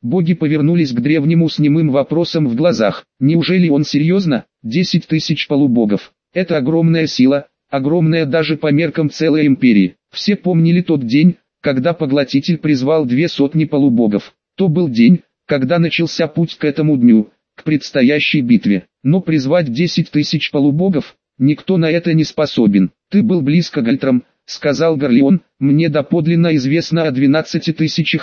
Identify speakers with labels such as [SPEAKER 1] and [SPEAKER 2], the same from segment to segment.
[SPEAKER 1] Боги повернулись к древнему с немым вопросом в глазах. Неужели он серьезно? 10 тысяч полубогов. Это огромная сила, огромная даже по меркам целой империи. Все помнили тот день, когда Поглотитель призвал 200 полубогов. То был день, когда начался путь к этому дню, к предстоящей битве. Но призвать 10 тысяч полубогов, никто на это не способен. Ты был близко, Гальтрам, сказал Горлеон, мне доподлинно известно о 12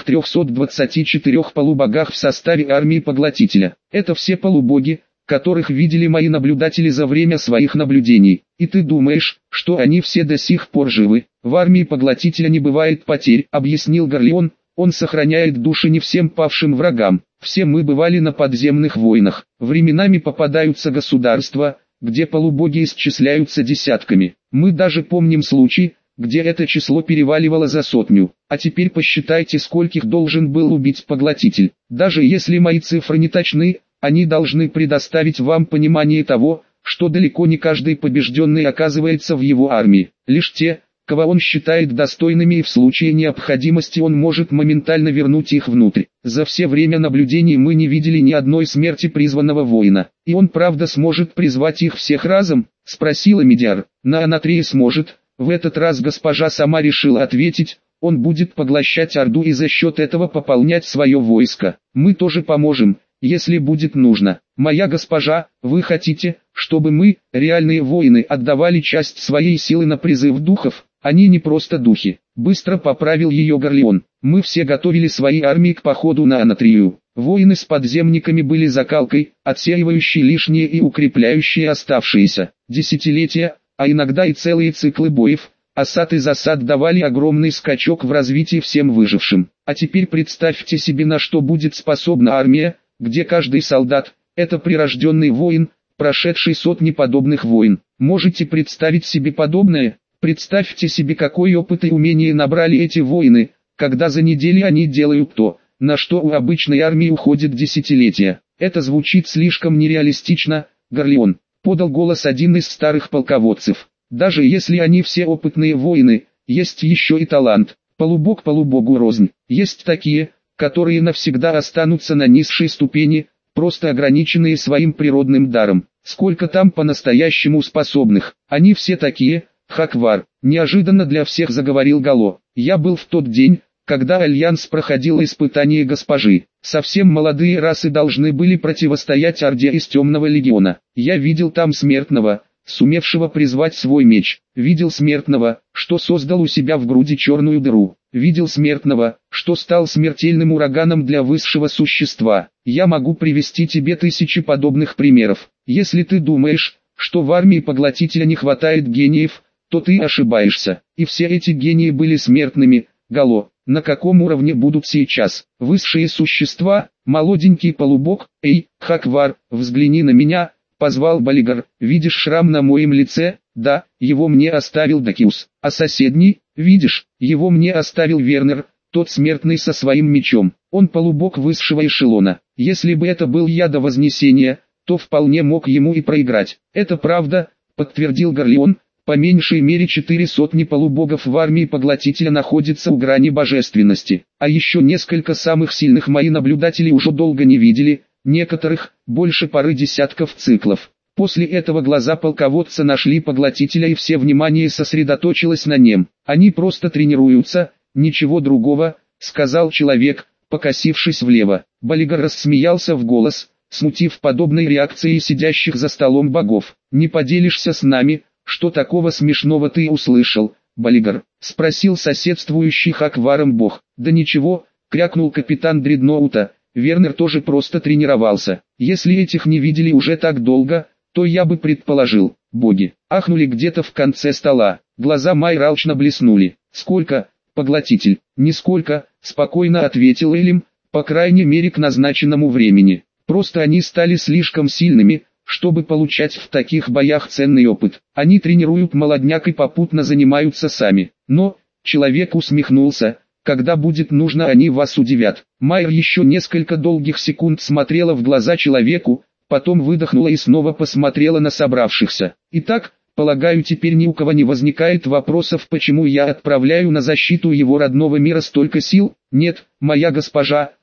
[SPEAKER 1] 324 полубогах в составе армии Поглотителя. Это все полубоги, которых видели мои наблюдатели за время своих наблюдений. И ты думаешь, что они все до сих пор живы? В армии Поглотителя не бывает потерь, объяснил Горлеон, он сохраняет души не всем павшим врагам. Все мы бывали на подземных войнах. Временами попадаются государства, где полубоги исчисляются десятками. Мы даже помним случай, где это число переваливало за 100. А теперь посчитайте, скольких должен был убить Поглотитель. Даже если мои цифры не точны, они должны предоставить вам понимание того, что далеко не каждый побежденный оказывается в его армии. Лишь те, кого он считает достойными, и в случае необходимости он может моментально вернуть их внутрь. За все время наблюдений мы не видели ни одной смерти призванного воина. И он правда сможет призвать их всех разом? Спросила Медиар. На Анатрии сможет. В этот раз госпожа сама решила ответить. Он будет поглощать Орду и за счет этого пополнять свое войско. Мы тоже поможем, если будет нужно. Моя госпожа, вы хотите, чтобы мы, реальные воины, отдавали часть своей силы на призыв духов? Они не просто духи. Быстро поправил ее Горлеон. Мы все готовили свои армии к походу на Анатрию. Воины с подземниками были закалкой, отсеивающей лишнее и укрепляющие оставшиеся. Десятилетия, а иногда и целые циклы боев, осад и засад давали огромный скачок в развитии всем выжившим. А теперь представьте себе, на что будет способна армия, где каждый солдат – это прирожденный воин, прошедший сотни подобных войн. Можете представить себе подобное? Представьте себе, какой опыт и умение набрали эти воины, когда за неделю они делают то, на что у обычной армии уходит десятилетия. Это звучит слишком нереалистично, Горлеон, подал голос один из старых полководцев. Даже если они все опытные воины, есть еще и талант. Полубог полубогу рознь. Есть такие, которые навсегда останутся на низшей ступени, просто ограниченные своим природным даром. Сколько там по-настоящему способных? Они все такие. Хаквар, неожиданно для всех заговорил Гало. Я был в тот день, когда Альянс проходил испытание госпожи. Совсем молодые расы должны были противостоять Орде из Темного Легиона. Я видел там смертного, сумевшего призвать свой меч. Видел смертного, что создал у себя в груди черную дыру. Видел смертного, что стал смертельным ураганом для высшего существа. Я могу привести тебе тысячи подобных примеров. Если ты думаешь, что в армии Поглотителя не хватает гениев, то ты ошибаешься. И все эти гении были смертными. Гало, на каком уровне будут сейчас высшие существа? Молоденький полубог, эй, Хаквар, взгляни на меня, позвал Балигар. Видишь шрам на моем лице? Да, его мне оставил Дакиус. А соседний, видишь, его мне оставил Вернер, тот смертный со своим мечом. Он полубог высшего эшелона. Если бы это был я до Вознесения, то вполне мог ему и проиграть. Это правда, подтвердил Горлеон. По меньшей мере 400 полубогов в армии Поглотителя находится у грани божественности. А еще несколько самых сильных мои наблюдатели уже долго не видели, некоторых, больше пары десятков циклов. После этого глаза полководца нашли Поглотителя и все внимание сосредоточилось на нем. Они просто тренируются, ничего другого, сказал человек, покосившись влево. Балигар рассмеялся в голос, смутив подобной реакцией сидящих за столом богов. Не поделишься с нами? Что такого смешного ты услышал, Балигар? Спросил соседствующий Хакваром бог. Да ничего, крякнул капитан дредноута, Вернер тоже просто тренировался. Если этих не видели уже так долго, то я бы предположил. Боги ахнули где-то в конце стола. Глаза Майры алчно блеснули. Сколько, Поглотитель? Нисколько, спокойно ответил Элим, по крайней мере к назначенному времени. Просто они стали слишком сильными, чтобы получать в таких боях ценный опыт. Они тренируют молодняк и попутно занимаются сами. Но, человек усмехнулся, когда будет нужно, они вас удивят. Майер еще несколько долгих секунд смотрела в глаза человеку, потом выдохнула и снова посмотрела на собравшихся. Итак, полагаю, теперь ни у кого не возникает вопросов, почему я отправляю на защиту его родного мира столько сил? Нет, моя госпожа,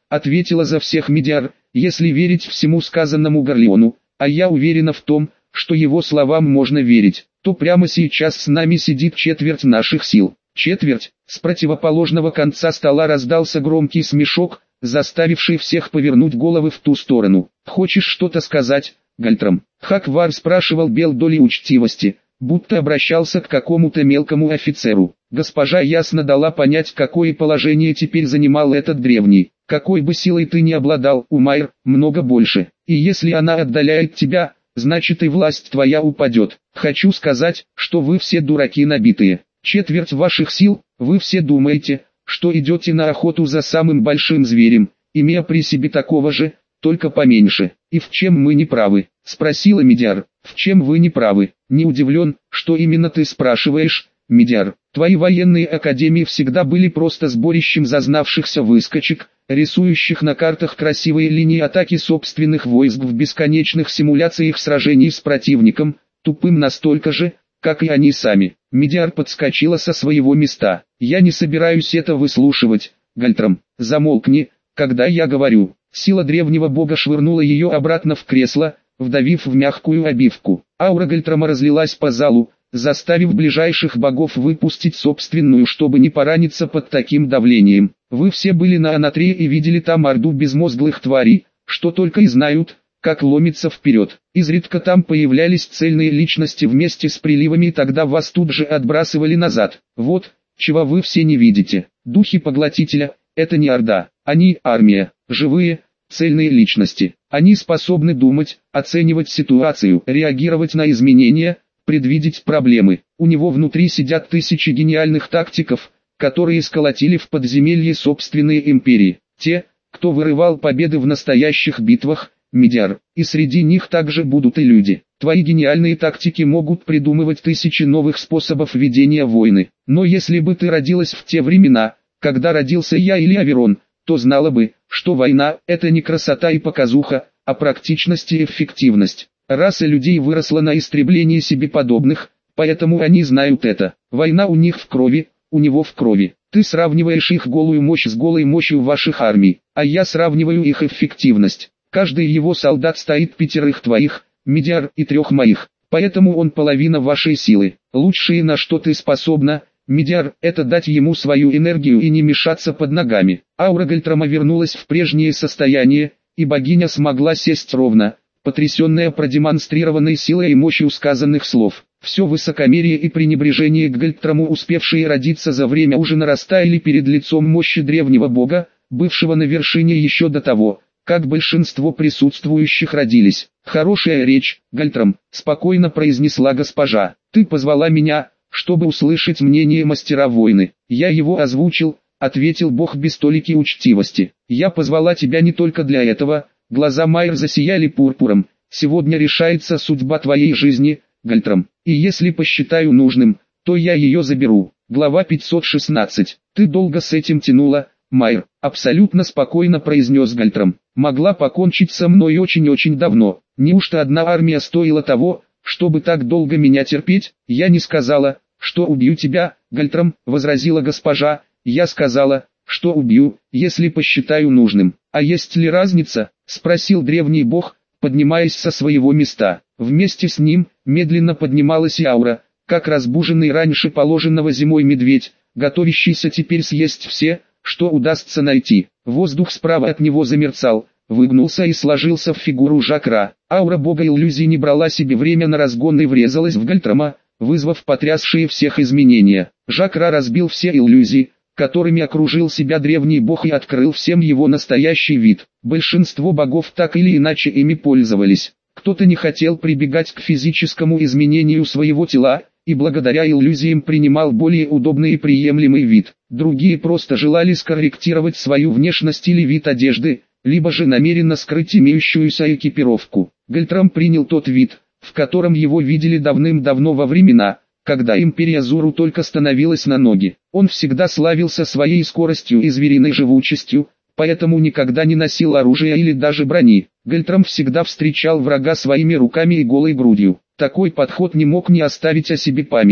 [SPEAKER 1] ответила за всех Медиар, если верить всему сказанному Горлеону, а я уверена в том, что его словам можно верить, то прямо сейчас с нами сидит четверть наших сил. Четверть. С противоположного конца стола раздался громкий смешок, заставивший всех повернуть головы в ту сторону. «Хочешь что-то сказать, Гальтрам?» Хаквар спрашивал без доли учтивости, будто обращался к какому-то мелкому офицеру. Госпожа ясно дала понять, какое положение теперь занимал этот древний. «Какой бы силой ты ни обладал, Умайр, много больше. И если она отдаляет тебя, значит и власть твоя упадет. Хочу сказать, что вы все дураки набитые. Четверть ваших сил, вы все думаете, что идете на охоту за самым большим зверем, имея при себе такого же, только поменьше. И в чем мы не правы?» — спросила Медиар. «В чем вы не правы?» «Не удивлен, что именно ты спрашиваешь, Медиар. Твои военные академии всегда были просто сборищем зазнавшихся выскочек, рисующих на картах красивые линии атаки собственных войск в бесконечных симуляциях сражений с противником, тупым настолько же, как и они сами». Медиар подскочила со своего места. «Я не собираюсь это выслушивать, Гальтрам. Замолкни, когда я говорю». Сила древнего бога швырнула ее обратно в кресло, вдавив в мягкую обивку. Аура Гальтрама разлилась по залу, заставив ближайших богов выпустить собственную, чтобы не пораниться под таким давлением. Вы все были на Анатрее и видели там орду безмозглых тварей, что только и знают, как ломиться вперед. Изредка там появлялись цельные личности вместе с приливами, и тогда вас тут же отбрасывали назад. Вот, чего вы все не видите. Духи Поглотителя – это не орда, они – армия, живые, цельные личности. Они способны думать, оценивать ситуацию, реагировать на изменения, предвидеть проблемы. У него внутри сидят тысячи гениальных тактиков, которые сколотили в подземелье собственные империи. Те, кто вырывал победы в настоящих битвах, Медиар, и среди них также будут и люди. Твои гениальные тактики могут придумывать тысячи новых способов ведения войны. Но если бы ты родилась в те времена, когда родился я или Аверон, то знала бы, что война – это не красота и показуха, а практичность и эффективность. Раса людей выросла на истреблении себе подобных, поэтому они знают это. Война у них в крови, у него в крови. Ты сравниваешь их голую мощь с голой мощью ваших армий, а я сравниваю их эффективность. Каждый его солдат стоит 5 твоих, Медиар, и 3 моих, поэтому он половина вашей силы. Лучшее, на что ты способна, Медиар, это дать ему свою энергию и не мешаться под ногами. Аура Гальтрама вернулась в прежнее состояние, и богиня смогла сесть ровно, потрясенная продемонстрированной силой и мощью сказанных слов. Все высокомерие и пренебрежение к Гальтраму, успевшие родиться за время ужина, растаяли перед лицом мощи древнего бога, бывшего на вершине еще до того, как большинство присутствующих родились. «Хорошая речь, Гальтрам», — спокойно произнесла госпожа. «Ты позвала меня, чтобы услышать мнение мастера войны. Я его озвучил», — ответил бог без толики учтивости. «Я позвала тебя не только для этого». Глаза Майер засияли пурпуром. «Сегодня решается судьба твоей жизни, Гальтрам, и если посчитаю нужным, то я ее заберу». Глава 516. «Ты долго с этим тянула, Майер», — абсолютно спокойно произнес Гальтрам. «Могла покончить со мной очень-очень давно. Неужто одна армия стоила того, чтобы так долго меня терпеть?» «Я не сказала, что убью тебя, Гальтрам», — возразила госпожа. «Я сказала, что убью, если посчитаю нужным». «А есть ли разница?» — спросил древний бог, поднимаясь со своего места. Вместе с ним медленно поднималась и аура, как разбуженный раньше положенного зимой медведь, готовящийся теперь съесть все, что удастся найти. Воздух справа от него замерцал, выгнулся и сложился в фигуру Жакра. Аура бога иллюзий не брала себе время на разгон и врезалась в Гальтрама, вызвав потрясшие всех изменения. Жакра разбил все иллюзии, которыми окружил себя древний бог, и открыл всем его настоящий вид. Большинство богов так или иначе ими пользовались. Кто-то не хотел прибегать к физическому изменению своего тела, и благодаря иллюзиям принимал более удобный и приемлемый вид. Другие просто желали скорректировать свою внешность или вид одежды, либо же намеренно скрыть имеющуюся экипировку. Гальтрам принял тот вид, в котором его видели давным-давно во времена, когда империя Зуру только становилась на ноги. Он всегда славился своей скоростью и звериной живучестью, поэтому никогда не носил оружия или даже брони. Гальтрам всегда встречал врага своими руками и голой грудью. Такой подход не мог не оставить о себе памяти.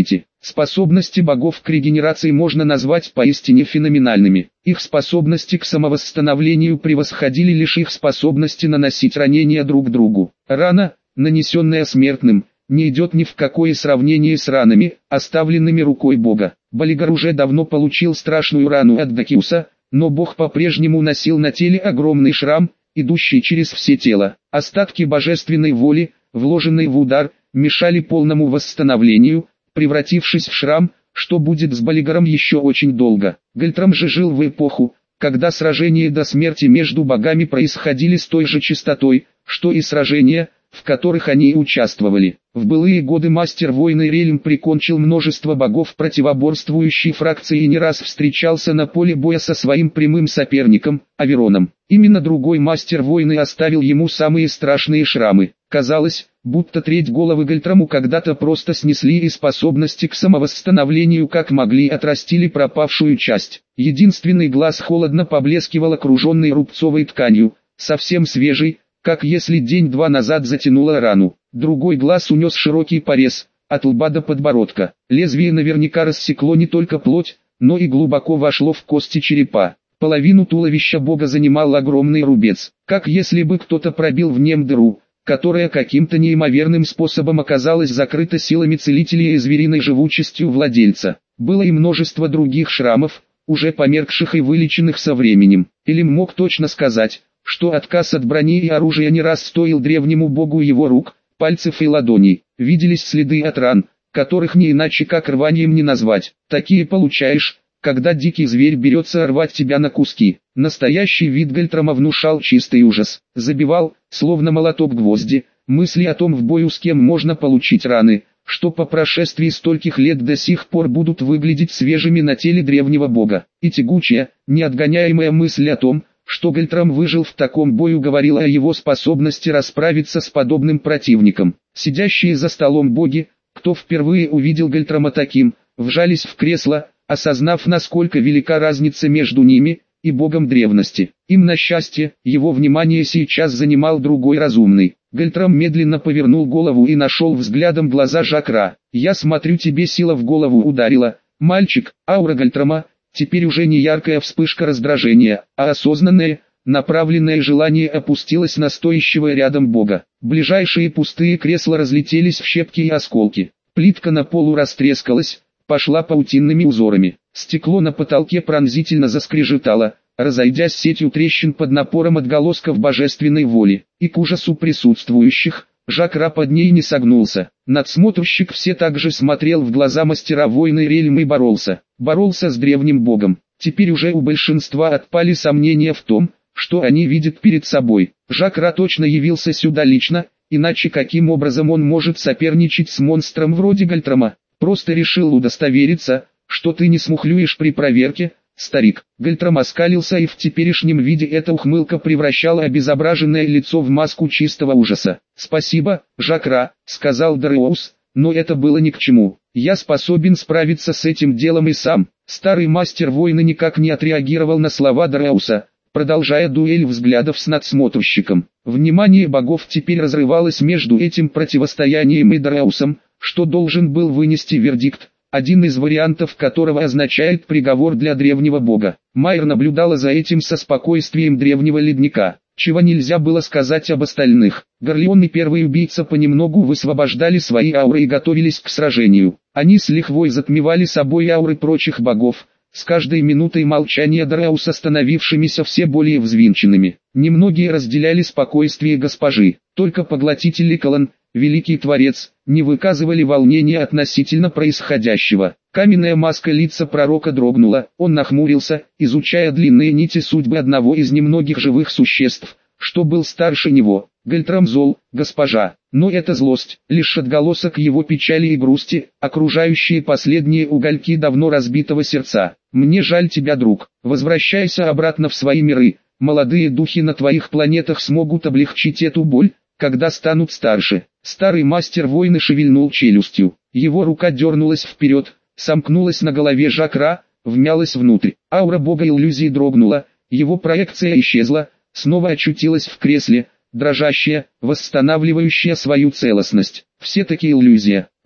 [SPEAKER 1] Способности богов к регенерации можно назвать поистине феноменальными. Их способности к самовосстановлению превосходили лишь их способности наносить ранения друг другу. Рана, нанесенная смертным, не идет ни в какое сравнение с ранами, оставленными рукой Бога. Балигар уже давно получил страшную рану от Дакиуса, но Бог по-прежнему носил на теле огромный шрам, идущий через все тело. Остатки божественной воли, вложенные в удар, мешали полному восстановлению, превратившись в шрам, что будет с Балигаром еще очень долго. Гальтрам же жил в эпоху, когда сражения до смерти между богами происходили с той же частотой, что и сражения, в которых они участвовали. В былые годы мастер войны Рельм прикончил множество богов противоборствующей фракции и не раз встречался на поле боя со своим прямым соперником, Авероном. Именно другой мастер войны оставил ему самые страшные шрамы. Казалось, будто треть головы Гальтраму когда-то просто снесли и способности к самовосстановлению как могли отрастили пропавшую часть. Единственный глаз холодно поблескивал окруженный рубцовой тканью, совсем свежий, как если день-два назад затянуло рану. Другой глаз унес широкий порез, от лба до подбородка. Лезвие наверняка рассекло не только плоть, но и глубоко вошло в кости черепа. Половину туловища бога занимал огромный рубец, как если бы кто-то пробил в нем дыру, которая каким-то неимоверным способом оказалась закрыта силами целителя и звериной живучестью владельца. Было и множество других шрамов, уже померкших и вылеченных со временем. Элим мог точно сказать, что отказ от брони и оружия не раз стоил древнему богу его рук, пальцев и ладоней. Виделись следы от ран, которых не иначе как рванием не назвать. Такие получаешь, когда дикий зверь берется рвать тебя на куски. Настоящий вид Гальтрама внушал чистый ужас. Забивал, словно молоток гвозди, мысли о том в бою с кем можно получить раны, что по прошествии стольких лет до сих пор будут выглядеть свежими на теле древнего бога. И тягучая, неотгоняемая мысль о том, что Гальтрам выжил в таком бою, говорила о его способности расправиться с подобным противником. Сидящие за столом боги, кто впервые увидел Гальтрама таким, вжались в кресло, осознав, насколько велика разница между ними и богом древности. Им на счастье, его внимание сейчас занимал другой разумный. Гальтрам медленно повернул голову и нашел взглядом глаза Жакра. «Я смотрю, тебе сила в голову ударила, мальчик». Аура Гальтрама, теперь уже не яркая вспышка раздражения, а осознанное, направленное желание опустилось на стоящего рядом бога. Ближайшие пустые кресла разлетелись в щепки и осколки. Плитка на полу растрескалась, пошла паутинными узорами. Стекло на потолке пронзительно заскрежетало, разойдясь сетью трещин под напором отголосков божественной воли. И к ужасу присутствующих, Жакра под ней не согнулся. Надсмотрщик все так же смотрел в глаза мастера войны Рельм и боролся. Боролся с древним богом. Теперь уже у большинства отпали сомнения в том, что они видят перед собой. Жакра точно явился сюда лично, иначе каким образом он может соперничать с монстром вроде Гальтрама? Просто решил удостовериться, что ты не смухлюешь при проверке, старик. Гальтрам оскалился, и в теперешнем виде эта ухмылка превращала обезображенное лицо в маску чистого ужаса. «Спасибо, Жакра», — сказал Дариус, — «но это было ни к чему. Я способен справиться с этим делом и сам». Старый мастер войны никак не отреагировал на слова Дариуса, продолжая дуэль взглядов с надсмотрщиком. Внимание богов теперь разрывалось между этим противостоянием и Дариусом, что должен был вынести вердикт, один из вариантов которого означает приговор для древнего бога. Майер наблюдала за этим со спокойствием древнего ледника, чего нельзя было сказать об остальных. Горлеон и первый убийца понемногу высвобождали свои ауры и готовились к сражению. Они с лихвой затмевали собой ауры прочих богов, с каждой минутой молчания Дариуса становившимися все более взвинченными. Немногие разделяли спокойствие госпожи, только поглотитель Ликолан, великий творец, не выказывали волнения относительно происходящего. Каменная маска лица пророка дрогнула, он нахмурился, изучая длинные нити судьбы одного из немногих живых существ, что был старше него. Гальтрам зол, госпожа, но эта злость, лишь отголосок его печали и грусти, окружающие последние угольки давно разбитого сердца. Мне жаль тебя, друг, возвращайся обратно в свои миры, молодые духи на твоих планетах смогут облегчить эту боль, когда станут старше. Старый мастер войны шевельнул челюстью, его рука дернулась вперед, сомкнулась на голове Жакра, вмялась внутрь. Аура бога иллюзии дрогнула, его проекция исчезла, снова очутилась в кресле, дрожащая, восстанавливающая свою целостность. Все-таки иллюзия.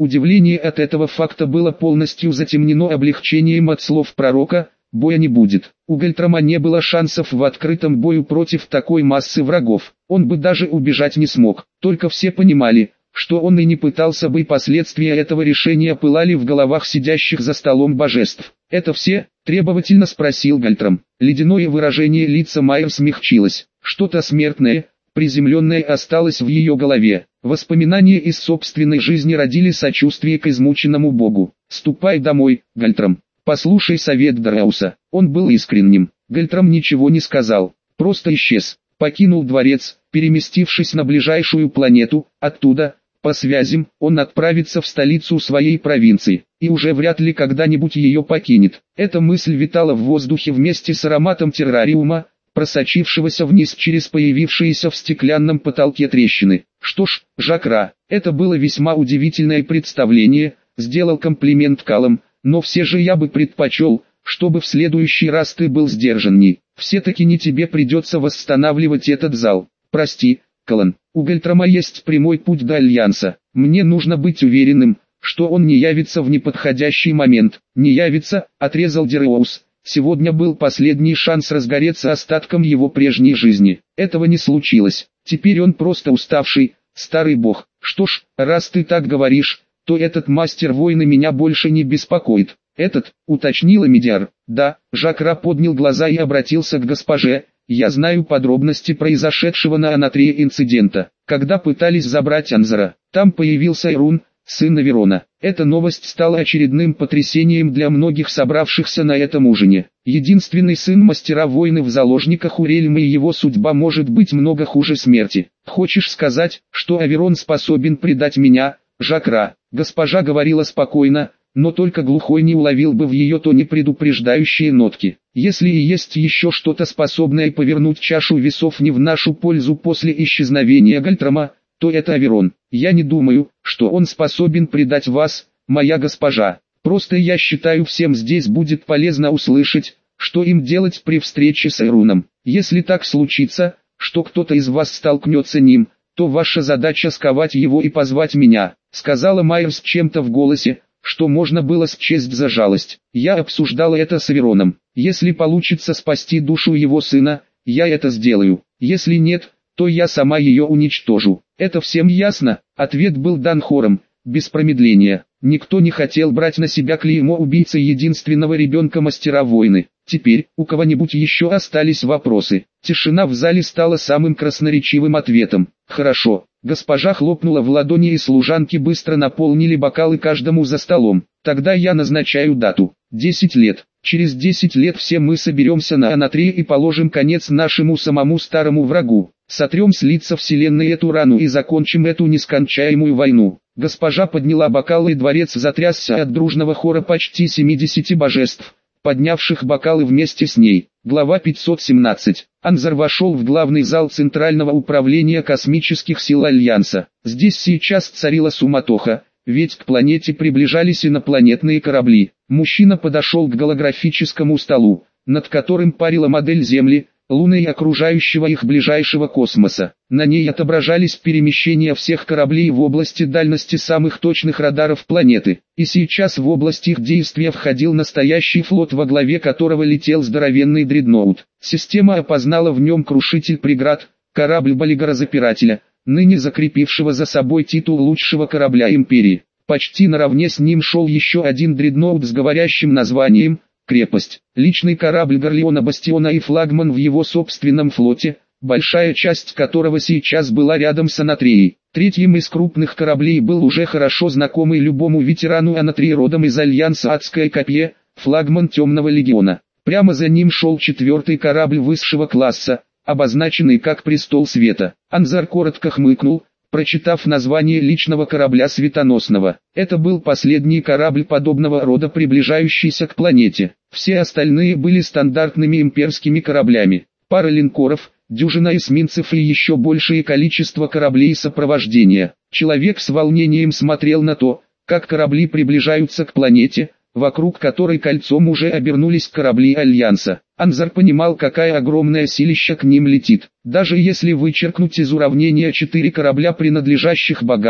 [SPEAKER 1] Удивление от этого факта было полностью затемнено облегчением от слов пророка: «Боя не будет». У Гальтрама не было шансов в открытом бою против такой массы врагов. Он бы даже убежать не смог. Только все понимали, что он и не пытался бы, и последствия этого решения пылали в головах сидящих за столом божеств. «Это все?» – требовательно спросил Гальтрам. Ледяное выражение лица Майер смягчилось. Что-то смертное, приземленное осталось в ее голове. Воспоминания из собственной жизни родили сочувствие к измученному богу. «Ступай домой, Гальтрам. Послушай совет Дарауса». Он был искренним. Гальтрам ничего не сказал, просто исчез. Покинул дворец, переместившись на ближайшую планету. Оттуда, по связям, он отправится в столицу своей провинции, и уже вряд ли когда-нибудь ее покинет. Эта мысль витала в воздухе вместе с ароматом террариума, просочившегося вниз через появившиеся в стеклянном потолке трещины. «Что ж, Жакра, это было весьма удивительное представление», — сделал комплимент Калам, «но все же я бы предпочел, чтобы в следующий раз ты был сдержанней. Все-таки не тебе придется восстанавливать этот зал. Прости, Калан, у Гальтрама есть прямой путь до Альянса. Мне нужно быть уверенным, что он не явится в неподходящий момент». «Не явится», — отрезал Дереус. Сегодня был последний шанс разгореться остатком его прежней жизни. Этого не случилось. Теперь он просто уставший, старый бог. «Что ж, раз ты так говоришь, то этот мастер войны меня больше не беспокоит». «Этот», — уточнила Медиар. «Да», — Жакра поднял глаза и обратился к госпоже. «Я знаю подробности произошедшего на Анатрии инцидента. Когда пытались забрать Анзара, там появился Ирун, сын Аверона. Эта новость стала очередным потрясением для многих собравшихся на этом ужине. Единственный сын мастера войны в заложниках у Рельмы, и его судьба может быть много хуже смерти. Хочешь сказать, что Аверон способен предать меня, Жакра?» Госпожа говорила спокойно, но только глухой не уловил бы в ее тоне предупреждающие нотки. «Если и есть еще что-то способное повернуть чашу весов не в нашу пользу после исчезновения Гальтрама, то это Аверон. Я не думаю, что он способен предать вас, моя госпожа. Просто я считаю, всем здесь будет полезно услышать, что им делать при встрече с Ируном. Если так случится, что кто-то из вас столкнется с ним, то ваша задача сковать его и позвать меня», — сказала Майер с чем-то в голосе, что можно было счесть за жалость. «Я обсуждала это с Авероном. Если получится спасти душу его сына, я это сделаю. Если нет, то я сама ее уничтожу. Это всем ясно?» Ответ был дан хором, без промедления. Никто не хотел брать на себя клеймо убийцы единственного ребенка мастера войны. Теперь, у кого-нибудь еще остались вопросы? Тишина в зале стала самым красноречивым ответом. «Хорошо». Госпожа хлопнула в ладони, и служанки быстро наполнили бокалы каждому за столом. «Тогда я назначаю дату. 10 лет. Через 10 лет все мы соберемся на Анатрии и положим конец нашему самому старому врагу. Сотрем с лица вселенной эту рану и закончим эту нескончаемую войну». Госпожа подняла бокалы, и дворец затрясся от дружного хора почти 70 божеств, поднявших бокалы вместе с ней. Глава 517. Анзар вошел в главный зал Центрального управления космических сил Альянса. Здесь сейчас царила суматоха, ведь к планете приближались инопланетные корабли. Мужчина подошел к голографическому столу, над которым парила модель Земли, Луны и окружающего их ближайшего космоса. На ней отображались перемещения всех кораблей в области дальности самых точных радаров планеты. И сейчас в область их действия входил настоящий флот, во главе которого летел здоровенный дредноут. Система опознала в нем крушитель преград, корабль Болигорозапирателя, ныне закрепившего за собой титул лучшего корабля Империи. Почти наравне с ним шел еще один дредноут с говорящим названием «Крепость», личный корабль Горлеона Бастиона и флагман в его собственном флоте, большая часть которого сейчас была рядом с Анатрией. Третьим из крупных кораблей был уже хорошо знакомый любому ветерану Анатрии родом из Альянса Адское Копье, флагман Темного Легиона. Прямо за ним шел четвертый корабль высшего класса, обозначенный как Престол Света. Анзар коротко хмыкнул, прочитав название личного корабля Светоносного. Это был последний корабль подобного рода, приближающийся к планете. Все остальные были стандартными имперскими кораблями. Пара линкоров, дюжина эсминцев и еще большее количество кораблей сопровождения. Человек с волнением смотрел на то, как корабли приближаются к планете, вокруг которой кольцом уже обернулись корабли Альянса. Анзар понимал, какая огромная силища к ним летит. Даже если вычеркнуть из уравнения 4 корабля, принадлежащих богам,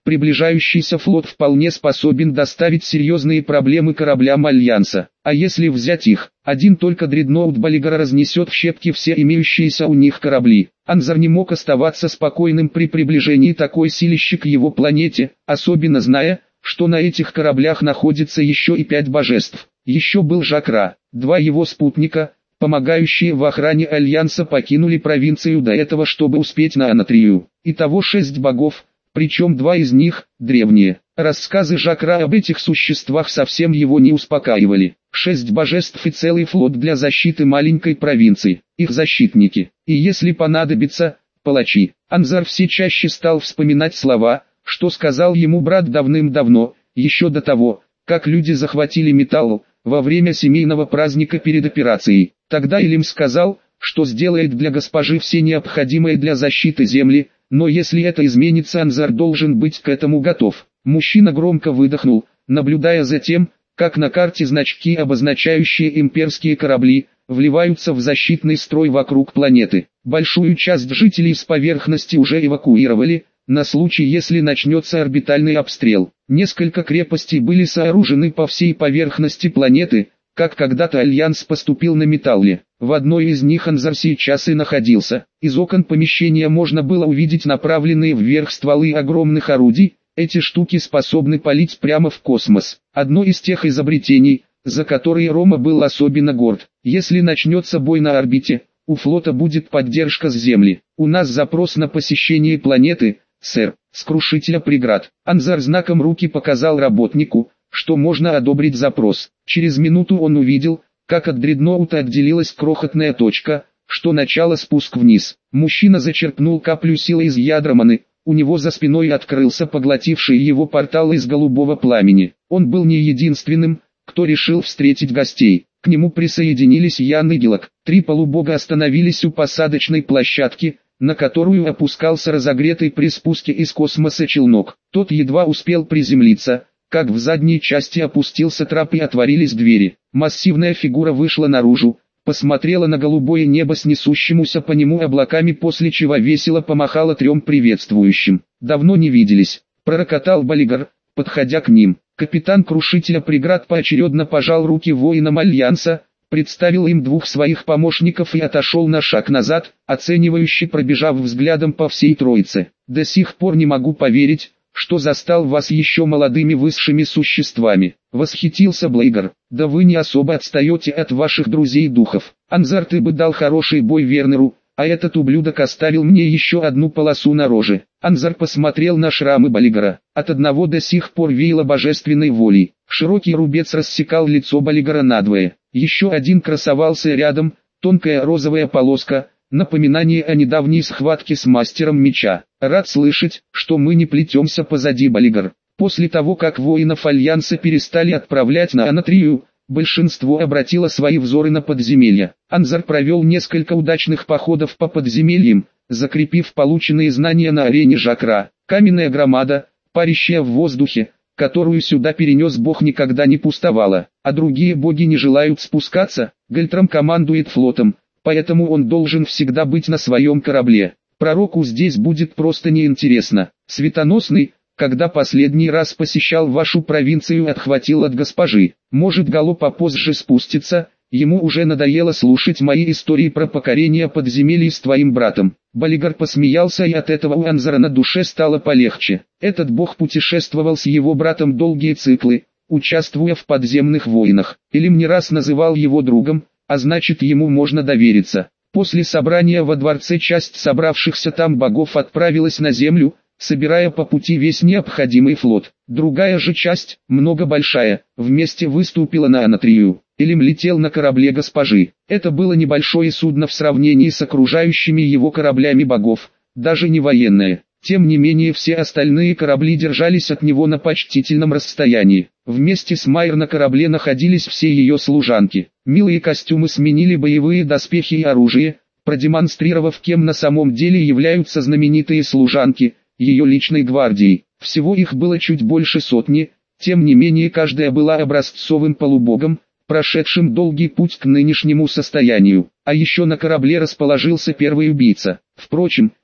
[SPEAKER 1] приближающийся флот вполне способен доставить серьезные проблемы кораблям Альянса. А если взять их, один только дредноут Баллигара разнесет в щепки все имеющиеся у них корабли. Анзар не мог оставаться спокойным при приближении такой силищи к его планете, особенно зная, что на этих кораблях находится еще и 5 божеств. Еще был Жакра, 2 его спутника, помогающие в охране Альянса, покинули провинцию до этого, чтобы успеть на Анатрию. Итого 6 богов, причем 2 из них – древние. Рассказы Жакра об этих существах совсем его не успокаивали. 6 божеств и целый флот для защиты маленькой провинции, их защитники. И если понадобится, палачи. Анзар все чаще стал вспоминать слова, что сказал ему брат давным-давно, еще до того, как люди захватили Металлу, во время семейного праздника перед операцией. Тогда Илим сказал, что сделает для госпожи все необходимое для защиты земли, но если это изменится, Анзар должен быть к этому готов. Мужчина громко выдохнул, наблюдая за тем, как на карте значки, обозначающие имперские корабли, вливаются в защитный строй вокруг планеты. Большую часть жителей с поверхности уже эвакуировали, на случай, если начнется орбитальный обстрел. Несколько крепостей были сооружены по всей поверхности планеты, как когда-то Альянс поступил на Металле. В одной из них Анзар сейчас и находился. Из окон помещения можно было увидеть направленные вверх стволы огромных орудий. Эти штуки способны палить прямо в космос. Одно из тех изобретений, за которые Рома был особенно горд. Если начнется бой на орбите, у флота будет поддержка с Земли. У нас запрос на посещение планеты, сэр, с крушителя преград. Анзар знаком руки показал работнику, что можно одобрить запрос. Через минуту он увидел, как от дредноута отделилась крохотная точка, что начало спуск вниз. Мужчина зачерпнул каплю силы из ядра маны, у него за спиной открылся поглотивший его портал из голубого пламени. Он был не единственным, кто решил встретить гостей. К нему присоединились Ян и Гелок. 3 полубога остановились у посадочной площадки, на которую опускался разогретый при спуске из космоса челнок. Тот едва успел приземлиться, как в задней части опустился трап и отворились двери. Массивная фигура вышла наружу, посмотрела на голубое небо с несущимся по нему облаками, после чего весело помахала 3 приветствующим. «Давно не виделись», — пророкотал Баллигар, подходя к ним. Капитан крушителя преград поочередно пожал руки воинам Альянса, представил им 2 своих помощников и отошел на шаг назад, оценивающе пробежав взглядом по всей троице. «До сих пор не могу поверить, что застал вас еще молодыми высшими существами», — восхитился Блейгар. «Да вы не особо отстаете от ваших друзей-духов. Анзар, ты бы дал хороший бой Вернеру, а этот ублюдок оставил мне еще одну полосу на роже». Анзар посмотрел на шрамы Баллигара. От одного до сих пор веяло божественной волей. Широкий рубец рассекал лицо Баллигара надвое. Еще один красовался рядом, тонкая розовая полоска, напоминание о недавней схватке с мастером меча. «Рад слышать, что мы не плетемся позади, Баллигар». После того, как воинов Альянса перестали отправлять на Анатрию, большинство обратило свои взоры на подземелья. Анзар провел несколько удачных походов по подземельям, закрепив полученные знания на арене Жакра. Каменная громада, парящая в воздухе, которую сюда перенес бог, никогда не пустовала, а другие боги не желают спускаться. Гальтрам командует флотом, поэтому он должен всегда быть на своем корабле. Пророку здесь будет просто неинтересно. Светоносный, когда последний раз посещал вашу провинцию, отхватил от госпожи. Может, Гало попозже спустится, ему уже надоело слушать мои истории про покорение подземелий с твоим братом. Баллигар посмеялся, и от этого у Анзара на душе стало полегче. Этот бог путешествовал с его братом долгие циклы, участвуя в подземных войнах. Илим не раз называл его другом, а значит, ему можно довериться. После собрания во дворце часть собравшихся там богов отправилась на землю, собирая по пути весь необходимый флот. Другая же часть, много большая, вместе выступила на Анатрию. Илим летел на корабле госпожи. Это было небольшое судно в сравнении с окружающими его кораблями богов, даже не военное. Тем не менее, все остальные корабли держались от него на почтительном расстоянии. Вместе с Майер на корабле находились все ее служанки. Милые костюмы сменили боевые доспехи и оружие, продемонстрировав, кем на самом деле являются знаменитые служанки, ее личной гвардией. Всего их было чуть больше 100, тем не менее каждая была образцовым полубогом, прошедшим долгий путь к нынешнему состоянию. А еще на корабле расположился первый убийца. Впрочем,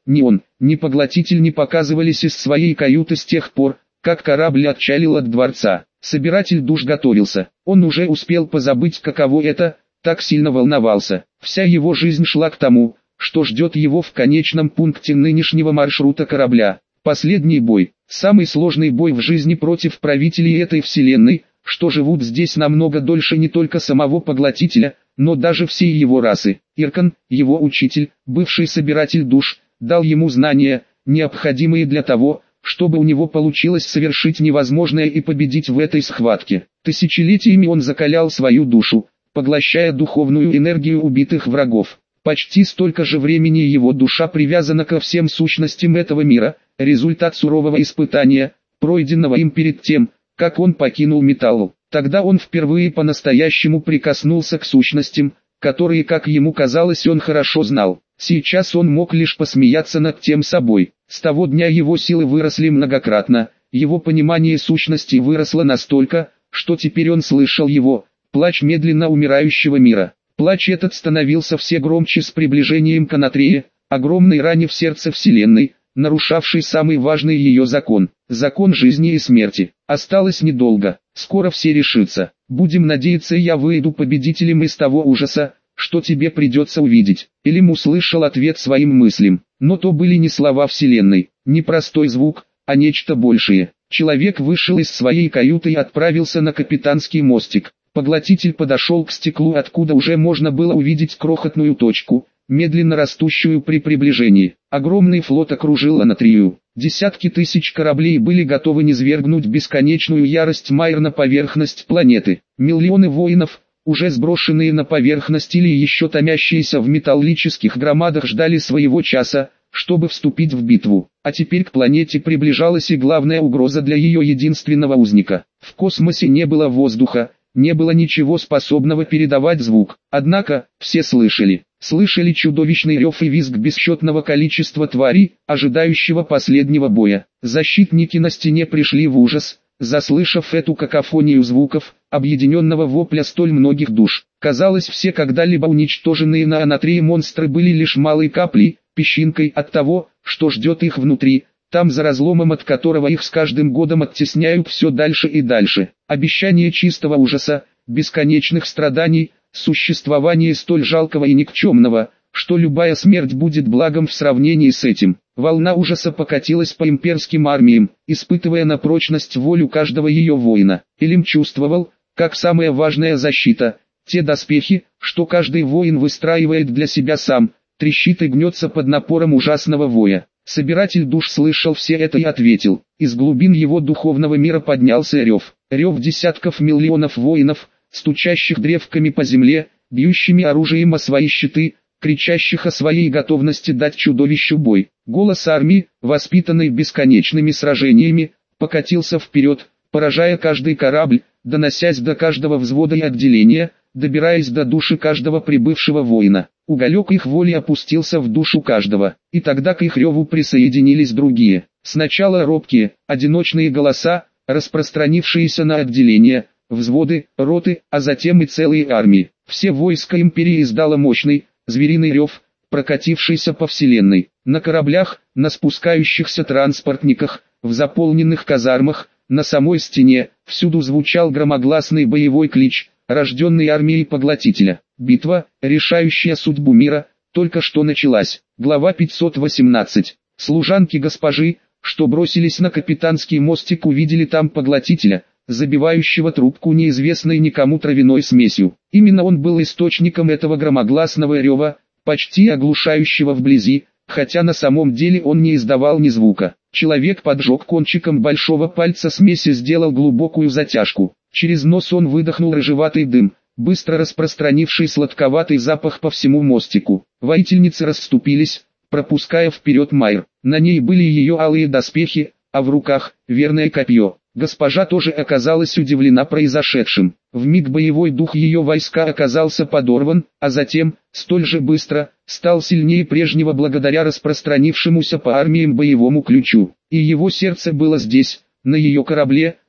[SPEAKER 1] Ни он, ни поглотитель не показывались из своей каюты с тех пор, как корабль отчалил от дворца. Собиратель душ готовился. Он уже успел позабыть, каково это, так сильно волновался. Вся его жизнь шла к тому, что ждет его в конечном пункте нынешнего маршрута корабля. Последний бой, самый сложный бой в жизни против правителей этой вселенной, что живут здесь намного дольше не только самого поглотителя, но даже всей его расы. Иркан, его учитель, бывший собиратель душ, дал ему знания, необходимые для того, чтобы у него получилось совершить невозможное и победить в этой схватке. Тысячелетиями он закалял свою душу, поглощая духовную энергию убитых врагов. Почти столько же времени его душа привязана ко всем сущностям этого мира, результат сурового испытания, пройденного им перед тем, как он покинул металл. Тогда он впервые по-настоящему прикоснулся к сущностям, которые, как ему казалось, он хорошо знал. Сейчас он мог лишь посмеяться над тем собой. С того дня его силы выросли многократно, его понимание сущности выросло настолько, что теперь он слышал его, плач медленно умирающего мира. Плач этот становился все громче с приближением к Анатрее, огромной ране в сердце Вселенной, нарушавшей самый важный ее закон, закон жизни и смерти. Осталось недолго, скоро все решится. Будем надеяться, я выйду победителем из того ужаса, что тебе придется увидеть. Элим услышал ответ своим мыслям, но то были не слова Вселенной, не простой звук, а нечто большее. Человек вышел из своей каюты и отправился на капитанский мостик. Поглотитель подошел к стеклу, откуда уже можно было увидеть крохотную точку, медленно растущую при приближении. Огромный флот окружил Анатрию. Десятки тысяч кораблей были готовы низвергнуть бесконечную ярость Майр на поверхность планеты. Миллионы воинов, уже сброшенные на поверхность или еще томящиеся в металлических громадах, ждали своего часа, чтобы вступить в битву. А теперь к планете приближалась и главная угроза для ее единственного узника. В космосе не было воздуха, не было ничего способного передавать звук. Однако, все слышали чудовищный рев и визг бесчетного количества тварей, ожидающего последнего боя. Защитники на стене пришли в ужас, заслышав эту какофонию звуков, объединенного вопля столь многих душ. Казалось, все когда-либо уничтоженные на Анатрее монстры были лишь малой каплей, песчинкой от того, что ждет их внутри, там за разломом, от которого их с каждым годом оттесняют все дальше и дальше. Обещание чистого ужаса, бесконечных страданий, существование столь жалкого и никчемного, что любая смерть будет благом в сравнении с этим. Волна ужаса покатилась по имперским армиям, испытывая на прочность волю каждого ее воина. Элим чувствовал, как самая важная защита, те доспехи, что каждый воин выстраивает для себя сам, трещит и гнется под напором ужасного воя. Собиратель душ слышал все это и ответил. Из глубин его духовного мира поднялся рев. Рев десятков миллионов воинов, стучащих древками по земле, бьющими оружием о свои щиты, кричащих о своей готовности дать чудовищу бой. Голос армии, воспитанный бесконечными сражениями, покатился вперед, поражая каждый корабль, доносясь до каждого взвода и отделения, добираясь до души каждого прибывшего воина. Уголек их воли опустился в душу каждого, и тогда к их реву присоединились другие. Сначала робкие, одиночные голоса, распространившиеся на отделения, взводы, роты, а затем и целые армии. Все войска империи издало мощный, звериный рев, прокатившийся по вселенной. На кораблях, на спускающихся транспортниках, в заполненных казармах, на самой стене, всюду звучал громогласный боевой клич, рожденный армией поглотителя. Битва, решающая судьбу мира, только что началась. Глава 518. Служанки госпожи, что бросились на капитанский мостик, увидели там поглотителя, забивающего трубку неизвестной никому травяной смесью. Именно он был источником этого громогласного рева, почти оглушающего вблизи, хотя на самом деле он не издавал ни звука. Человек поджег кончиком большого пальца смесь и сделал глубокую затяжку. Через нос он выдохнул рыжеватый дым, быстро распространивший сладковатый запах по всему мостику. Воительницы расступились, пропуская вперед Майр. На ней были ее алые доспехи, а в руках — верное копье. Госпожа тоже оказалась удивлена произошедшим. Вмиг боевой дух ее войска оказался подорван, а затем, столь же быстро, стал сильнее прежнего благодаря распространившемуся по армиям боевому ключу. И его сердце было здесь, на ее корабле,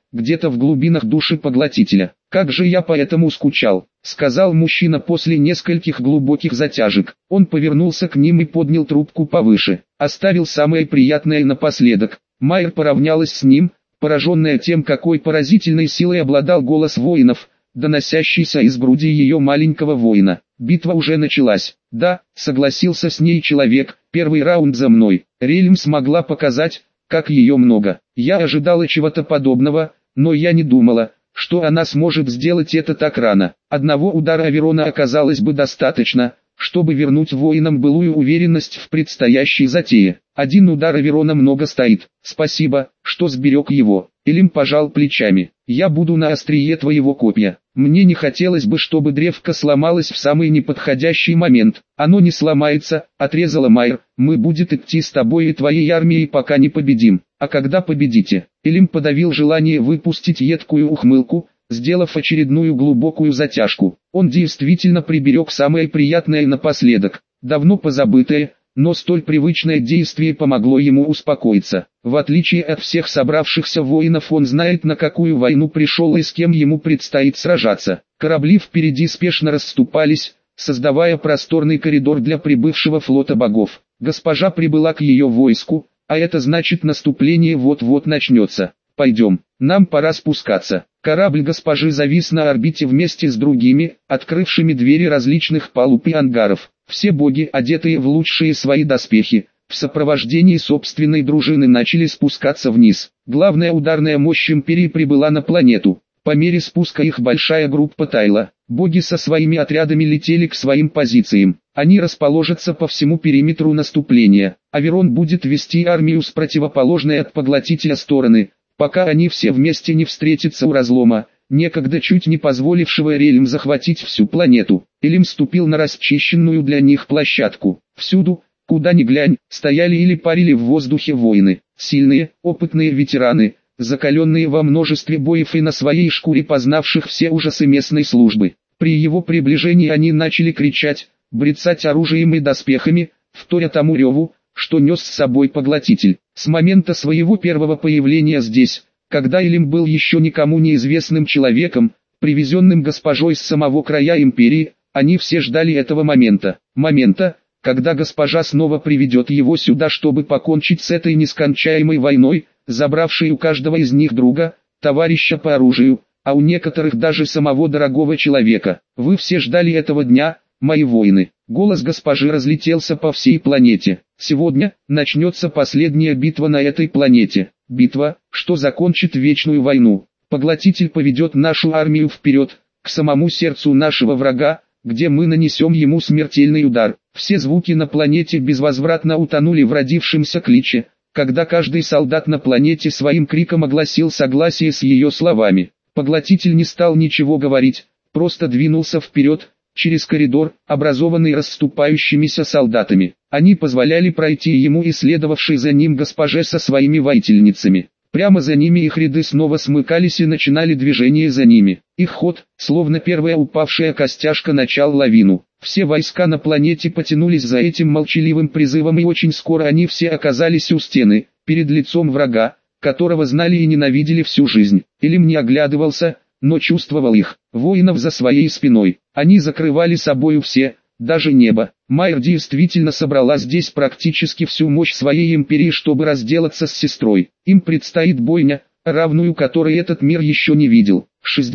[SPEAKER 1] где-то в глубинах души поглотителя. «Как же я по этому скучал», — сказал мужчина после нескольких глубоких затяжек. Он повернулся к ним и поднял трубку повыше. Оставил самое приятное напоследок. Майер поравнялась с ним, пораженная тем, какой поразительной силой обладал голос воинов, доносящийся из груди ее маленького воина. «Битва уже началась». «Да», — согласился с ней человек, — «первый раунд за мной». Рельм смогла показать, как ее много. Я ожидала чего-то подобного, но я не думала, что она сможет сделать это так рано. Одного удара Аверона оказалось бы достаточно, чтобы вернуть воинам былую уверенность в предстоящей затее. Один удар Аверона много стоит. Спасибо, что сберег его. Элим пожал плечами. Я буду на острие твоего копья. Мне не хотелось бы, чтобы древко сломалось в самый неподходящий момент. Оно не сломается, отрезала Майер. Мы будет идти с тобой и твоей армией, пока не победим. А когда победите? Элим подавил желание выпустить едкую ухмылку, сделав очередную глубокую затяжку. Он действительно приберег самое приятное напоследок, давно позабытое, но столь привычное действие помогло ему успокоиться. В отличие от всех собравшихся воинов, он знает, на какую войну пришел и с кем ему предстоит сражаться. Корабли впереди спешно расступались, создавая просторный коридор для прибывшего флота богов. Госпожа прибыла к ее войску, а это значит, наступление вот-вот начнется. Пойдем, нам пора спускаться. Корабль госпожи завис на орбите вместе с другими, открывшими двери различных палуб и ангаров. Все боги, одетые в лучшие свои доспехи, в сопровождении собственной дружины начали спускаться вниз. Главная ударная мощь Империи прибыла на планету. По мере спуска их большая группа таяла. Боги со своими отрядами летели к своим позициям. Они расположатся по всему периметру наступления. Аверон будет вести армию с противоположной от поглотителя стороны, пока они все вместе не встретятся у разлома, некогда чуть не позволившего Рельм захватить всю планету. Элим ступил на расчищенную для них площадку. Всюду, куда ни глянь, стояли или парили в воздухе воины. Сильные, опытные ветераны, закаленные во множестве боев и на своей шкуре познавших все ужасы местной службы. При его приближении они начали кричать, брецать оружием и доспехами, вторя тому реву, что нес с собой поглотитель. С момента своего первого появления здесь, когда Элим был еще никому неизвестным человеком, привезенным госпожой с самого края Империи, они все ждали этого момента. Момента, когда госпожа снова приведет его сюда, чтобы покончить с этой нескончаемой войной, забравшей у каждого из них друга, товарища по оружию, а у некоторых даже самого дорогого человека. Вы все ждали этого дня, мои воины. Голос госпожи разлетелся по всей планете. Сегодня начнется последняя битва на этой планете. Битва, что закончит вечную войну. Поглотитель поведет нашу армию вперед, к самому сердцу нашего врага, где мы нанесем ему смертельный удар. Все звуки на планете безвозвратно утонули в родившемся кличе, когда каждый солдат на планете своим криком огласил согласие с ее словами. Поглотитель не стал ничего говорить, просто двинулся вперед, через коридор, образованный расступающимися солдатами. Они позволяли пройти ему и следовавшей за ним госпоже со своими воительницами. Прямо за ними их ряды снова смыкались и начинали движение за ними. Их ход, словно первая упавшая костяшка, начал лавину. Все войска на планете потянулись за этим молчаливым призывом, и очень скоро они все оказались у стены, перед лицом врага, которого знали и ненавидели всю жизнь. Элим не оглядывался, но чувствовал их, воинов за своей спиной. Они закрывали собою все, даже небо. Майер действительно собрала здесь практически всю мощь своей империи, чтобы разделаться с сестрой. Им предстоит бойня, равную которой этот мир еще не видел.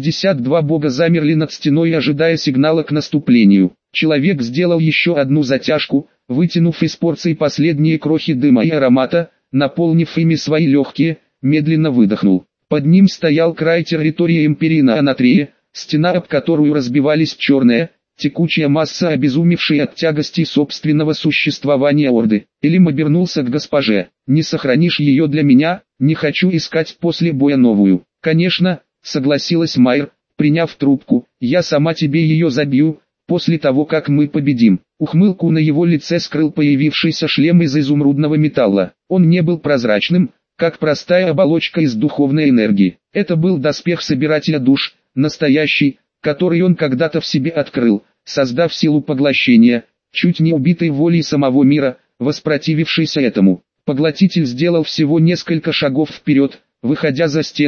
[SPEAKER 1] 62 бога замерли над стеной, ожидая сигнала к наступлению. Человек сделал еще одну затяжку, вытянув из порций последние крохи дыма и аромата, наполнив ими свои легкие, медленно выдохнул. Под ним стоял край территории империи на Анатрее, стена, об которую разбивались черная, текучая масса, обезумевшей от тягости собственного существования орды. Элим обернулся к госпоже. «Не сохранишь ее для меня? Не хочу искать после боя новую». «Конечно», согласилась Майер, приняв трубку, «я сама тебе ее забью, после того как мы победим». Ухмылку на его лице скрыл появившийся шлем из изумрудного металла. Он не был прозрачным, как простая оболочка из духовной энергии. Это был доспех собирателя душ, настоящий, который он когда-то в себе открыл, создав силу поглощения, чуть не убитой волей самого мира, воспротивившийся этому. Поглотитель сделал всего несколько шагов вперед, выходя за стену,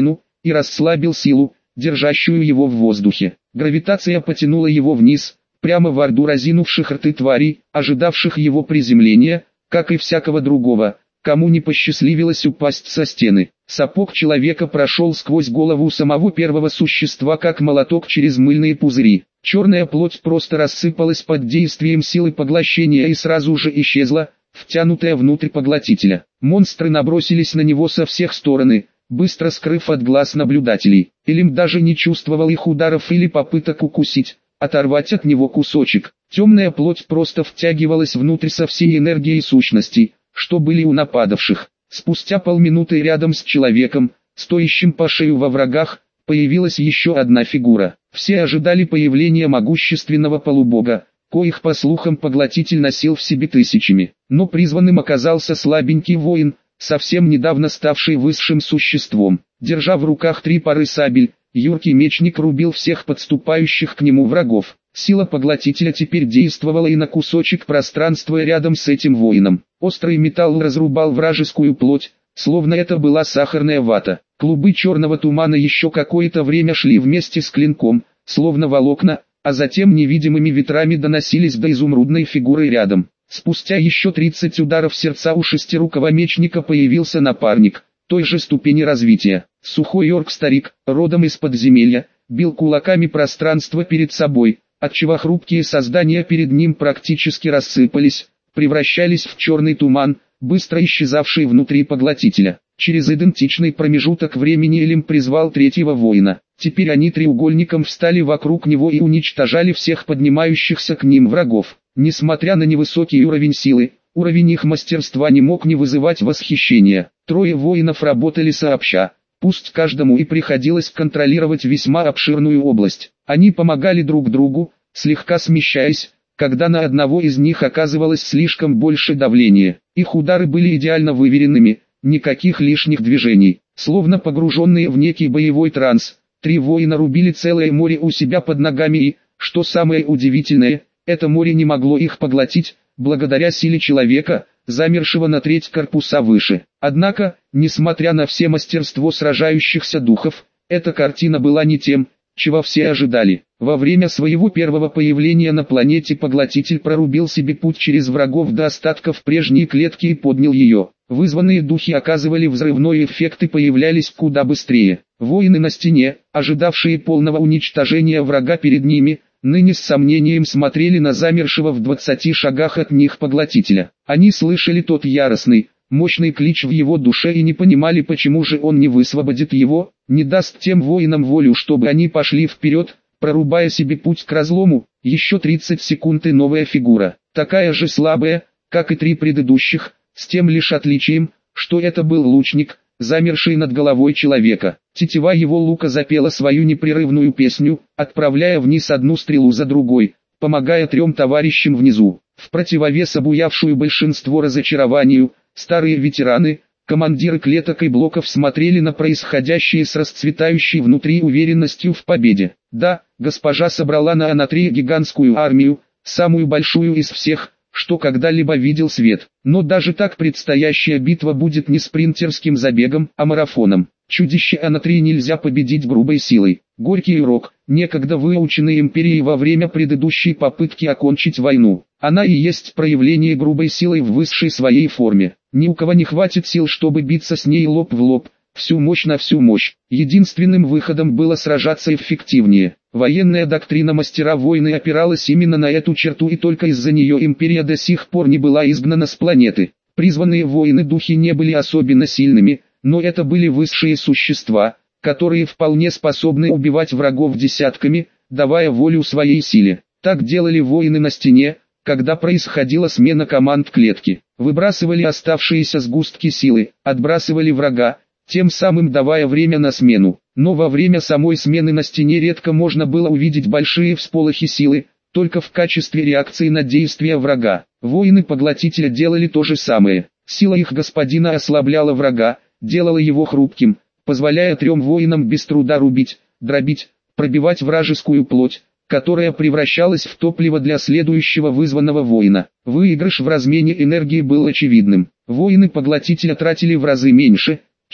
[SPEAKER 1] и расслабил силу, держащую его в воздухе. Гравитация потянула его вниз, прямо в орду разинувших рты тварей, ожидавших его приземления, как и всякого другого, кому не посчастливилось упасть со стены. Сапог человека прошел сквозь голову самого первого существа, как молоток через мыльные пузыри. Черная плоть просто рассыпалась под действием силы поглощения и сразу же исчезла, втянутая внутрь поглотителя. Монстры набросились на него со всех сторон, быстро скрыв от глаз наблюдателей. Элим даже не чувствовал их ударов или попыток укусить, оторвать от него кусочек. Темная плоть просто втягивалась внутрь со всей энергией сущности, что были у нападавших. Спустя полминуты рядом с человеком, стоящим по шею во врагах, появилась еще одна фигура. Все ожидали появления могущественного полубога, коих по слухам поглотитель носил в себе тысячами. Но призванным оказался слабенький воин, совсем недавно ставший высшим существом. Держа в руках 3 пары сабель, юркий мечник рубил всех подступающих к нему врагов. Сила поглотителя теперь действовала и на кусочек пространства рядом с этим воином. Острый металл разрубал вражескую плоть, словно это была сахарная вата. Клубы черного тумана еще какое-то время шли вместе с клинком, словно волокна, а затем невидимыми ветрами доносились до изумрудной фигуры рядом. Спустя еще 30 ударов сердца у шестирукого мечника появился напарник, той же ступени развития. Сухой орк-старик, родом из подземелья, бил кулаками пространство перед собой, отчего хрупкие создания перед ним практически рассыпались, превращались в черный туман, быстро исчезавший внутри поглотителя. Через идентичный промежуток времени Элим призвал 3-го воина. Теперь они треугольником встали вокруг него и уничтожали всех поднимающихся к ним врагов. Несмотря на невысокий уровень силы, уровень их мастерства не мог не вызывать восхищения. 3 воинов работали сообща, пусть каждому и приходилось контролировать весьма обширную область. Они помогали друг другу, слегка смещаясь, когда на одного из них оказывалось слишком больше давления. Их удары были идеально выверенными, никаких лишних движений. Словно погруженные в некий боевой транс, 3 воина рубили целое море у себя под ногами и, что самое удивительное, это море не могло их поглотить, благодаря силе человека, замершего на треть корпуса выше. Однако, несмотря на все мастерство сражающихся духов, эта картина была не тем, чего все ожидали. Во время своего первого появления на планете поглотитель прорубил себе путь через врагов до остатков прежней клетки и поднял ее. Вызванные духи оказывали взрывной эффект и появлялись куда быстрее. Воины на стене, ожидавшие полного уничтожения врага перед ними, ныне с сомнением смотрели на замершего в 20 шагах от них поглотителя. Они слышали тот яростный, мощный клич в его душе и не понимали, почему же он не высвободит его, не даст тем воинам волю, чтобы они пошли вперед, прорубая себе путь к разлому. Еще 30 секунд и новая фигура, такая же слабая, как и 3 предыдущих, с тем лишь отличием, что это был лучник, замерший над головой человека. Тетива его лука запела свою непрерывную песню, отправляя вниз одну стрелу за другой, помогая 3 товарищам внизу. В противовес обуявшую большинство разочарованию, старые ветераны, командиры клеток и блоков смотрели на происходящее с расцветающей внутри уверенностью в победе. Да, госпожа собрала на Анатрии гигантскую армию, самую большую из всех, что когда-либо видел свет. Но даже так предстоящая битва будет не спринтерским забегом, а марафоном. Чудище Анатрии нельзя победить грубой силой. Горький урок, некогда выученный империей во время предыдущей попытки окончить войну. Она и есть проявление грубой силы в высшей своей форме. Ни у кого не хватит сил, чтобы биться с ней лоб в лоб, всю мощь на всю мощь. Единственным выходом было сражаться эффективнее. Военная доктрина мастера войны опиралась именно на эту черту, и только из-за нее империя до сих пор не была изгнана с планеты. Призванные воины-духи не были особенно сильными, но это были высшие существа, которые вполне способны убивать врагов десятками, давая волю своей силе. Так делали воины на стене, когда происходила смена команд клетки. Выбрасывали оставшиеся сгустки силы, отбрасывали врага, тем самым давая время на смену. Но во время самой смены на стене редко можно было увидеть большие всполохи силы, только в качестве реакции на действия врага. Воины-поглотителя делали то же самое. Сила их господина ослабляла врага, делала его хрупким, позволяя 3 воинам без труда рубить, дробить, пробивать вражескую плоть, которая превращалась в топливо для следующего вызванного воина. Выигрыш в размене энергии был очевидным. Воины-поглотителя тратили в разы меньше,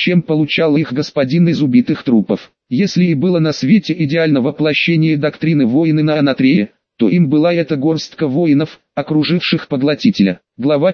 [SPEAKER 1] чем получал их господин из убитых трупов. Если и было на свете идеальное воплощение доктрины воины на Анатрее, то им была эта горстка воинов, окруживших поглотителя. Глава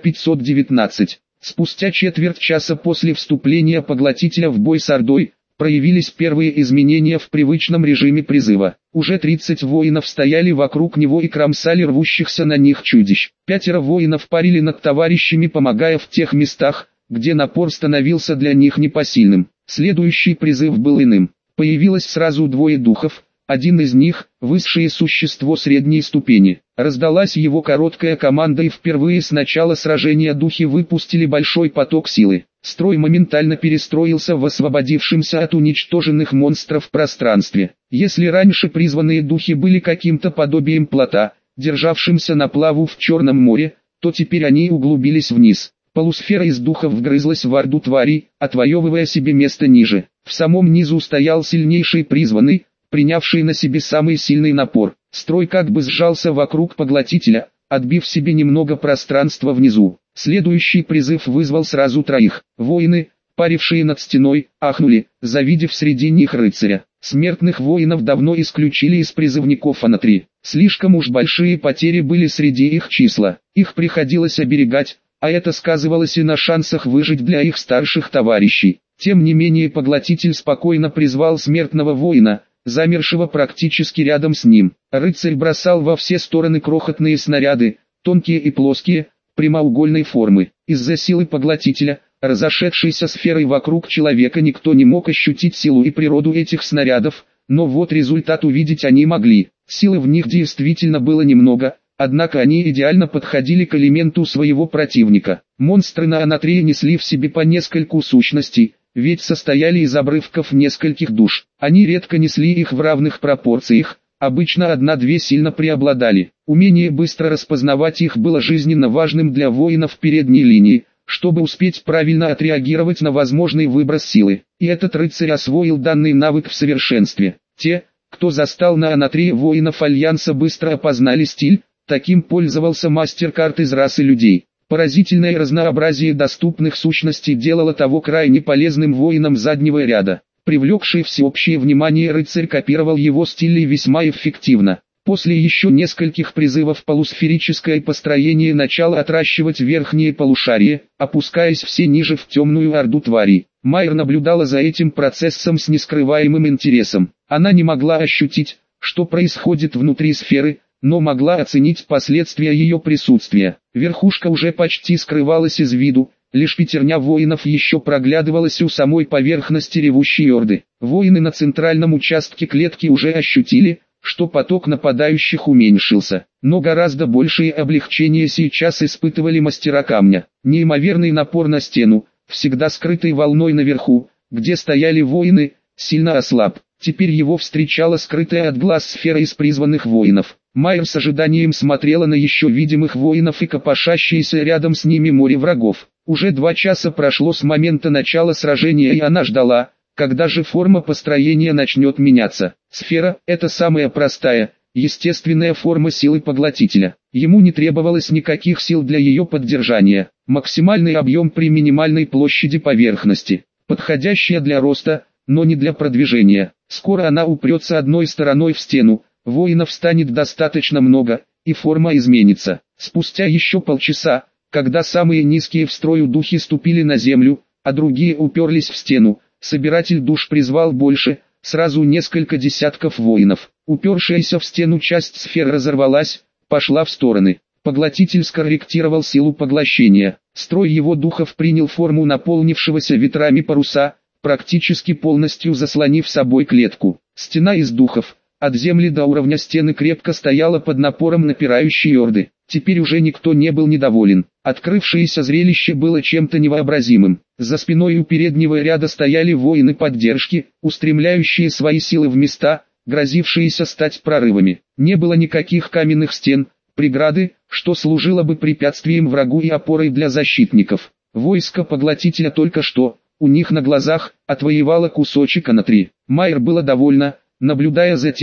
[SPEAKER 1] 519. Спустя четверть часа после вступления поглотителя в бой с Ордой, проявились первые изменения в привычном режиме призыва. Уже 30 воинов стояли вокруг него и кромсали рвущихся на них чудищ. 5 воинов парили над товарищами, помогая в тех местах, где напор становился для них непосильным. Следующий призыв был иным. Появилось сразу 2 духов. Один из них – высшее существо средней ступени. Раздалась его короткая команда, и впервые с начала сражения духи выпустили большой поток силы. Строй моментально перестроился в освободившемся от уничтоженных монстров пространстве. Если раньше призванные духи были каким-то подобием плота, державшимся на плаву в Черном море, то теперь они углубились вниз. Полусфера из духов вгрызлась в орду тварей, отвоевывая себе место ниже. В самом низу стоял сильнейший призванный, принявший на себе самый сильный напор. Строй как бы сжался вокруг поглотителя, отбив себе немного пространства внизу. Следующий призыв вызвал сразу 3. Воины, парившие над стеной, ахнули, завидев среди них рыцаря. Смертных воинов давно исключили из призывников Анатри. Слишком уж большие потери были среди их числа. Их приходилось оберегать, а это сказывалось и на шансах выжить для их старших товарищей. Тем не менее поглотитель спокойно призвал смертного воина, замершего практически рядом с ним. Рыцарь бросал во все стороны крохотные снаряды, тонкие и плоские, прямоугольной формы. Из-за силы поглотителя, разошедшейся сферой вокруг человека, никто не мог ощутить силу и природу этих снарядов, но вот результат увидеть они могли. Силы в них действительно было немного, однако они идеально подходили к элементу своего противника. Монстры на Анатрее несли в себе по нескольку сущностей, ведь состояли из обрывков нескольких душ. Они редко несли их в равных пропорциях, обычно 1-2 сильно преобладали. Умение быстро распознавать их было жизненно важным для воинов передней линии, чтобы успеть правильно отреагировать на возможный выброс силы. И этот рыцарь освоил данный навык в совершенстве. Те, кто застал на Анатрее воинов Альянса, быстро опознали стиль, таким пользовался мастер-карт из расы людей. Поразительное разнообразие доступных сущностей делало того крайне полезным воином заднего ряда. Привлекший всеобщее внимание рыцарь копировал его стиль весьма эффективно. После еще нескольких призывов полусферическое построение начало отращивать верхние полушария, опускаясь все ниже в темную орду тварей. Майер наблюдала за этим процессом с нескрываемым интересом. Она не могла ощутить, что происходит внутри сферы, но могла оценить последствия ее присутствия. Верхушка уже почти скрывалась из виду, лишь пятерня воинов еще проглядывалась у самой поверхности ревущей орды. Воины на центральном участке клетки уже ощутили, что поток нападающих уменьшился, но гораздо большее облегчение сейчас испытывали мастера камня. Неимоверный напор на стену, всегда скрытой волной наверху, где стояли воины, сильно ослаб. Теперь его встречала скрытая от глаз сфера из призванных воинов. Майер с ожиданием смотрела на еще видимых воинов и копошащиеся рядом с ними море врагов. Уже 2 часа прошло с момента начала сражения, и она ждала, когда же форма построения начнет меняться. Сфера – это самая простая, естественная форма силы поглотителя. Ему не требовалось никаких сил для ее поддержания. Максимальный объем при минимальной площади поверхности. Подходящая для роста, но не для продвижения. Скоро она упрется одной стороной в стену, воинов станет достаточно много, и форма изменится. Спустя еще полчаса, когда самые низкие в строю духи ступили на землю, а другие уперлись в стену, собиратель душ призвал больше, сразу несколько десятков воинов. Упершаяся в стену часть сфер разорвалась, пошла в стороны. Поглотитель скорректировал силу поглощения. Строй его духов принял форму наполнившегося ветрами паруса, практически полностью заслонив собой клетку. Стена из духов, от земли до уровня стены, крепко стояла под напором напирающей орды. Теперь уже никто не был недоволен. Открывшееся зрелище было чем-то невообразимым. За спиной у переднего ряда стояли воины поддержки, устремляющие свои силы в места, грозившиеся стать прорывами. Не было никаких каменных стен, преграды, что служило бы препятствием врагу и опорой для защитников. Войско поглотителя только что, у них на глазах, отвоевало кусочек Анатри. Майер была довольна, наблюдая за тем,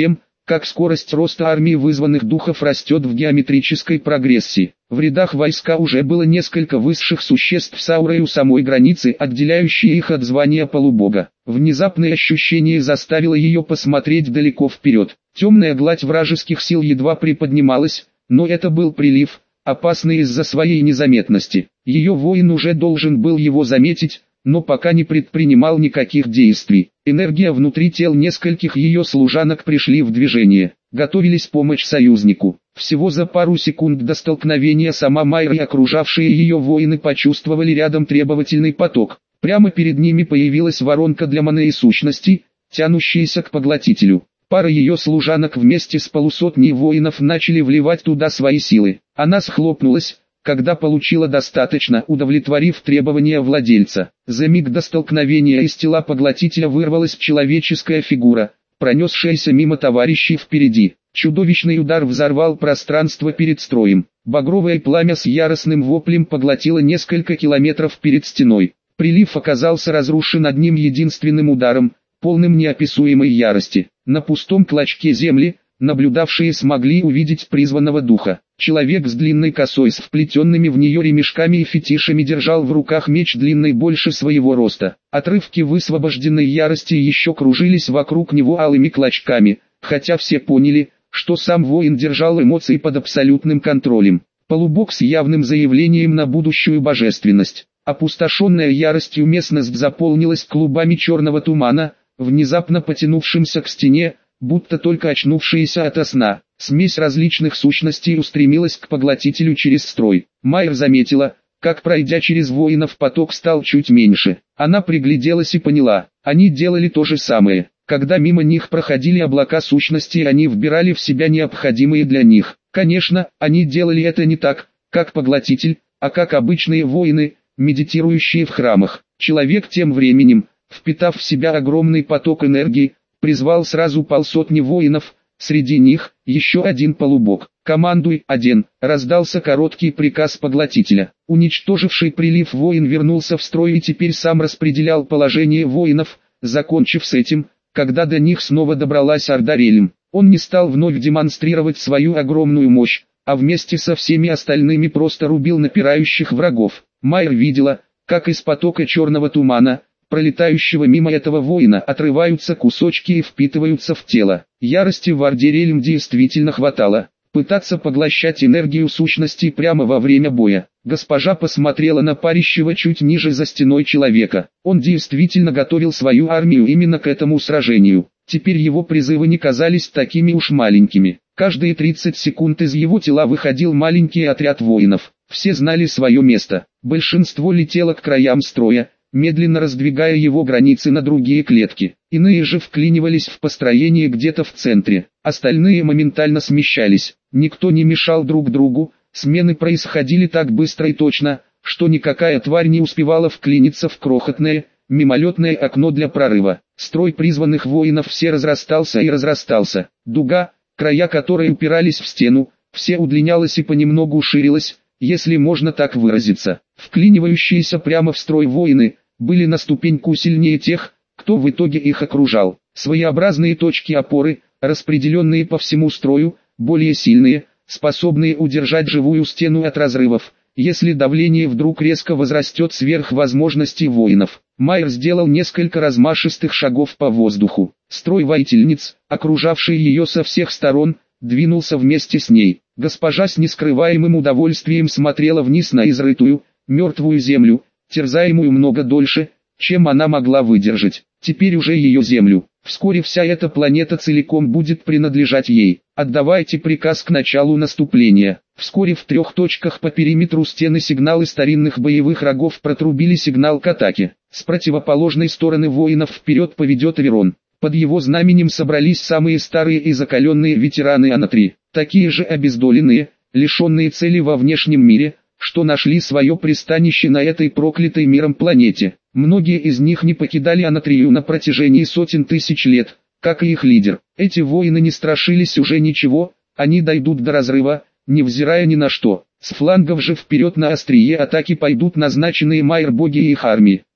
[SPEAKER 1] как скорость роста армии вызванных духов растет в геометрической прогрессии. В рядах войска уже было несколько высших существ с аурой у самой границы, отделяющие их от звания полубога. Внезапное ощущение заставило ее посмотреть далеко вперед. Темная гладь вражеских сил едва приподнималась, но это был прилив, опасный из-за своей незаметности. Ее воин уже должен был его заметить, но пока не предпринимал никаких действий. Энергия внутри тел нескольких ее служанок пришли в движение, готовились помочь союзнику. Всего за пару секунд до столкновения сама Майра и окружавшие ее воины почувствовали рядом требовательный поток. Прямо перед ними появилась воронка для маны и сущностей, тянущаяся к поглотителю. Пара ее служанок вместе с полусотней воинов начали вливать туда свои силы. Она схлопнулась, когда получила достаточно, удовлетворив требования владельца. За миг до столкновения из тела поглотителя вырвалась человеческая фигура, пронесшаяся мимо товарищей впереди. Чудовищный удар взорвал пространство перед строем. Багровое пламя с яростным воплем поглотило несколько километров перед стеной. Прилив оказался разрушен одним единственным ударом, полным неописуемой ярости. На пустом клочке земли, наблюдавшие смогли увидеть призванного духа. Человек с длинной косой с вплетенными в нее ремешками и фетишами держал в руках меч длинный больше своего роста. Отрывки высвобожденной ярости еще кружились вокруг него алыми клочками, хотя все поняли, что сам воин держал эмоции под абсолютным контролем. Полубог с явным заявлением на будущую божественность. Опустошенная яростью местность заполнилась клубами черного тумана, внезапно потянувшимся к стене, будто только очнувшиеся ото сна. Смесь различных сущностей устремилась к поглотителю через строй. Майер заметила, как пройдя через воинов поток стал чуть меньше. Она пригляделась и поняла, они делали то же самое. Когда мимо них проходили облака сущностей, они вбирали в себя необходимые для них. Конечно, они делали это не так, как поглотитель, а как обычные воины, медитирующие в храмах. Человек тем временем, впитав в себя огромный поток энергии, призвал сразу полсотни воинов, среди них еще один полубог. «Командуй, один!» — раздался короткий приказ поглотителя. Уничтоживший прилив воин вернулся в строй и теперь сам распределял положение воинов, закончив с этим, когда до них снова добралась орда Релем. Он не стал вновь демонстрировать свою огромную мощь, а вместе со всеми остальными просто рубил напирающих врагов. Майер видела, как из потока черного тумана, пролетающего мимо этого воина, отрываются кусочки и впитываются в тело. Ярости в орде Релем действительно хватало. Пытаться поглощать энергию сущностей прямо во время боя. Госпожа посмотрела на парящего чуть ниже за стеной человека. Он действительно готовил свою армию именно к этому сражению. Теперь его призывы не казались такими уж маленькими. Каждые 30 секунд из его тела выходил маленький отряд воинов. Все знали свое место. Большинство летело к краям строя, медленно раздвигая его границы на другие клетки. Иные же вклинивались в построение где-то в центре. Остальные моментально смещались. Никто не мешал друг другу, смены происходили так быстро и точно, что никакая тварь не успевала вклиниться в крохотное, мимолетное окно для прорыва. Строй призванных воинов все разрастался и разрастался. Дуга, края которой упирались в стену, все удлинялась и понемногу ширилась, если можно так выразиться. Вклинивающиеся прямо в строй воины были на ступеньку сильнее тех, кто в итоге их окружал. Своеобразные точки опоры, распределенные по всему строю, более сильные, способные удержать живую стену от разрывов, если давление вдруг резко возрастет сверх возможностей воинов. Майер сделал несколько размашистых шагов по воздуху. Строй воительниц, окружавший ее со всех сторон, двинулся вместе с ней. Госпожа с нескрываемым удовольствием смотрела вниз на изрытую, мертвую землю, терзаемую много дольше, чем она могла выдержать. Теперь уже ее землю. Вскоре вся эта планета целиком будет принадлежать ей. Отдавайте приказ к началу наступления. Вскоре в 3 точках по периметру стены сигналы старинных боевых рогов протрубили сигнал к атаке. С противоположной стороны воинов вперед поведет Аверон. Под его знаменем собрались самые старые и закаленные ветераны Анатри. Такие же обездоленные, лишенные цели во внешнем мире, что нашли свое пристанище на этой проклятой миром планете. Многие из них не покидали Анатрию на протяжении сотен тысяч лет, как и их лидер. Эти воины не страшились уже ничего, они дойдут до разрыва, невзирая ни на что. С флангов же вперед на острие атаки пойдут назначенные Майер боги и их армии.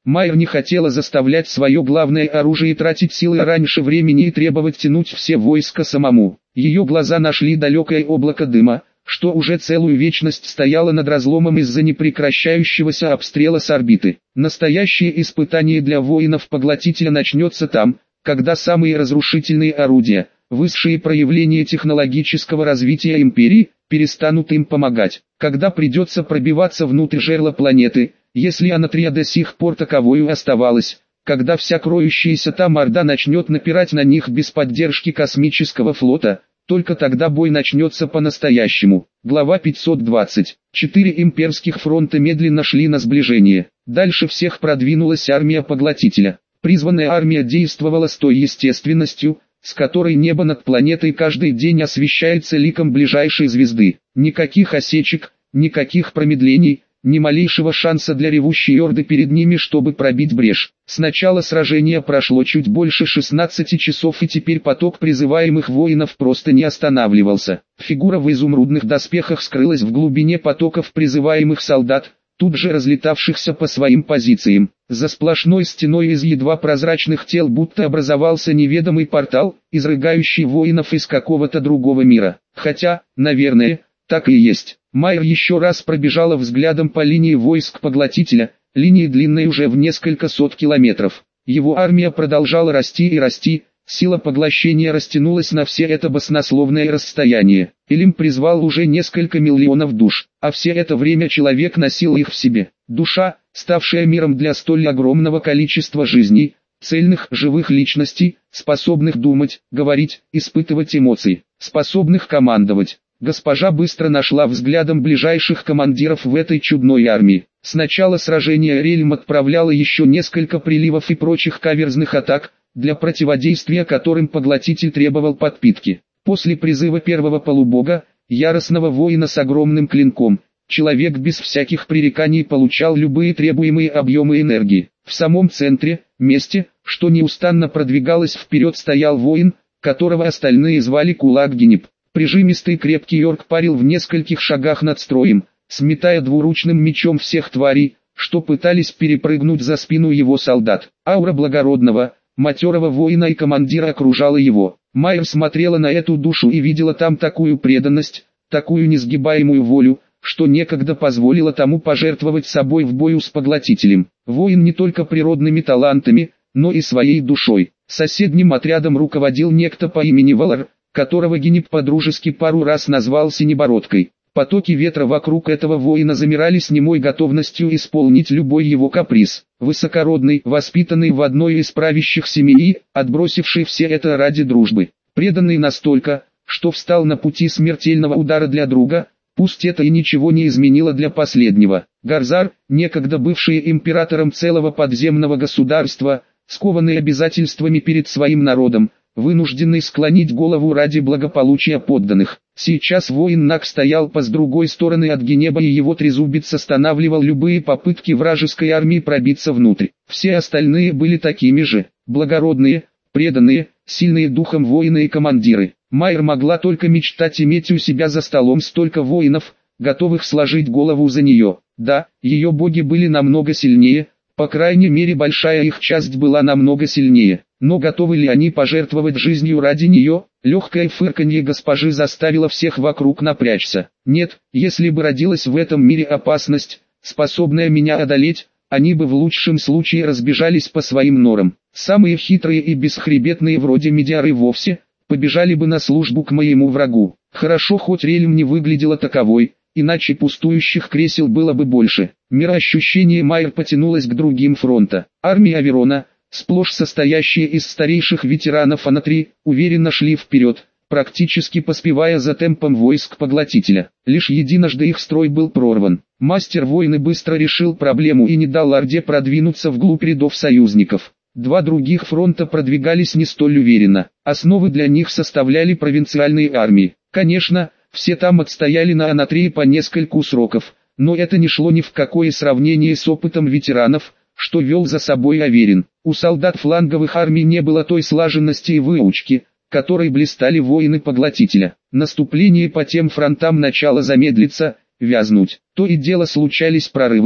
[SPEAKER 1] Майер не хотела заставлять свое главное оружие тратить силы раньше времени и требовать тянуть все войска самому. Ее глаза нашли далекое облако дыма, что уже целую вечность стояло над разломом из-за непрекращающегося обстрела с орбиты. Настоящее испытание для воинов-поглотителя начнется там, когда самые разрушительные орудия, высшие проявления технологического развития империи, перестанут им помогать. Когда придется пробиваться внутрь жерла планеты, если Анатрия до сих пор таковою оставалась, когда вся кроющаяся там орда начнет напирать на них без поддержки космического флота, только тогда бой начнется по-настоящему. Глава 520. 4 имперских фронта медленно шли на сближение. Дальше всех продвинулась армия Поглотителя. Призванная армия действовала с той естественностью, с которой небо над планетой каждый день освещается ликом ближайшей звезды. Никаких осечек, никаких промедлений, ни малейшего шанса для ревущей орды перед ними, чтобы пробить брешь. С начала сражения прошло чуть больше 16 часов, и теперь поток призываемых воинов просто не останавливался. Фигура в изумрудных доспехах скрылась в глубине потоков призываемых солдат, тут же разлетавшихся по своим позициям. За сплошной стеной из едва прозрачных тел будто образовался неведомый портал, изрыгающий воинов из какого-то другого мира. Хотя, наверное, так и есть. Майер еще раз пробежала взглядом по линии войск Поглотителя, линии длинной уже в несколько сот километров. Его армия продолжала расти и расти, сила поглощения растянулась на все это баснословное расстояние. Илим призвал уже несколько миллионов душ, а все это время человек носил их в себе. Душа, ставшая миром для столь огромного количества жизней, цельных живых личностей, способных думать, говорить, испытывать эмоции, способных командовать. Госпожа быстро нашла взглядом ближайших командиров в этой чудной армии. С начала сражения Рельм отправляла еще несколько приливов и прочих каверзных атак, для противодействия которым Поглотитель требовал подпитки. После призыва первого полубога, яростного воина с огромным клинком, человек без всяких пререканий получал любые требуемые объемы энергии. В самом центре, месте, что неустанно продвигалось вперед, стоял воин, которого остальные звали Кулак Генеп. Прижимистый крепкий орк парил в нескольких шагах над строем, сметая двуручным мечом всех тварей, что пытались перепрыгнуть за спину его солдат. Аура благородного, матерого воина и командира окружала его. Майер смотрела на эту душу и видела там такую преданность, такую несгибаемую волю, что некогда позволила тому пожертвовать собой в бою с Поглотителем. Воин не только природными талантами, но и своей душой. Соседним отрядом руководил некто по имени Валар, которого Генеп подружески пару раз назвал Синебородкой. Потоки ветра вокруг этого воина замирали с немой готовностью исполнить любой его каприз. Высокородный, воспитанный в одной из правящих семей, отбросивший все это ради дружбы. Преданный настолько, что встал на пути смертельного удара для друга, пусть это и ничего не изменило для последнего. Гарзар, некогда бывший императором целого подземного государства, скованный обязательствами перед своим народом, вынужденный склонить голову ради благополучия подданных. Сейчас воин Наг стоял с другой стороны от Генеба, и его трезубец останавливал любые попытки вражеской армии пробиться внутрь. Все остальные были такими же, благородные, преданные, сильные духом воины и командиры. Майер могла только мечтать иметь у себя за столом столько воинов, готовых сложить голову за нее. Да, ее боги были намного сильнее, по крайней мере большая их часть была намного сильнее. Но готовы ли они пожертвовать жизнью ради нее? Легкое фырканье госпожи заставило всех вокруг напрячься. Нет, если бы родилась в этом мире опасность, способная меня одолеть, они бы в лучшем случае разбежались по своим норам. Самые хитрые и бесхребетные вроде Медиары вовсе побежали бы на службу к моему врагу. Хорошо, хоть Рельм не выглядела таковой, иначе пустующих кресел было бы больше. Мироощущение Майер потянулось к другим фронта. Армия Аверона, сплошь состоящие из старейших ветеранов Анатрии, уверенно шли вперед, практически поспевая за темпом войск Поглотителя. Лишь единожды их строй был прорван. Мастер войны быстро решил проблему и не дал Орде продвинуться вглубь рядов союзников. Два других фронта продвигались не столь уверенно. Основы для них составляли провинциальные армии. Конечно, все там отстояли на Анатрии по нескольку сроков, но это не шло ни в какое сравнение с опытом ветеранов, что вел за собой Аверин. У солдат фланговых армий не было той слаженности и выучки, которой блистали воины Поглотителя. Наступление по тем фронтам начало замедлиться, вязнуть. То и дело случались прорывы,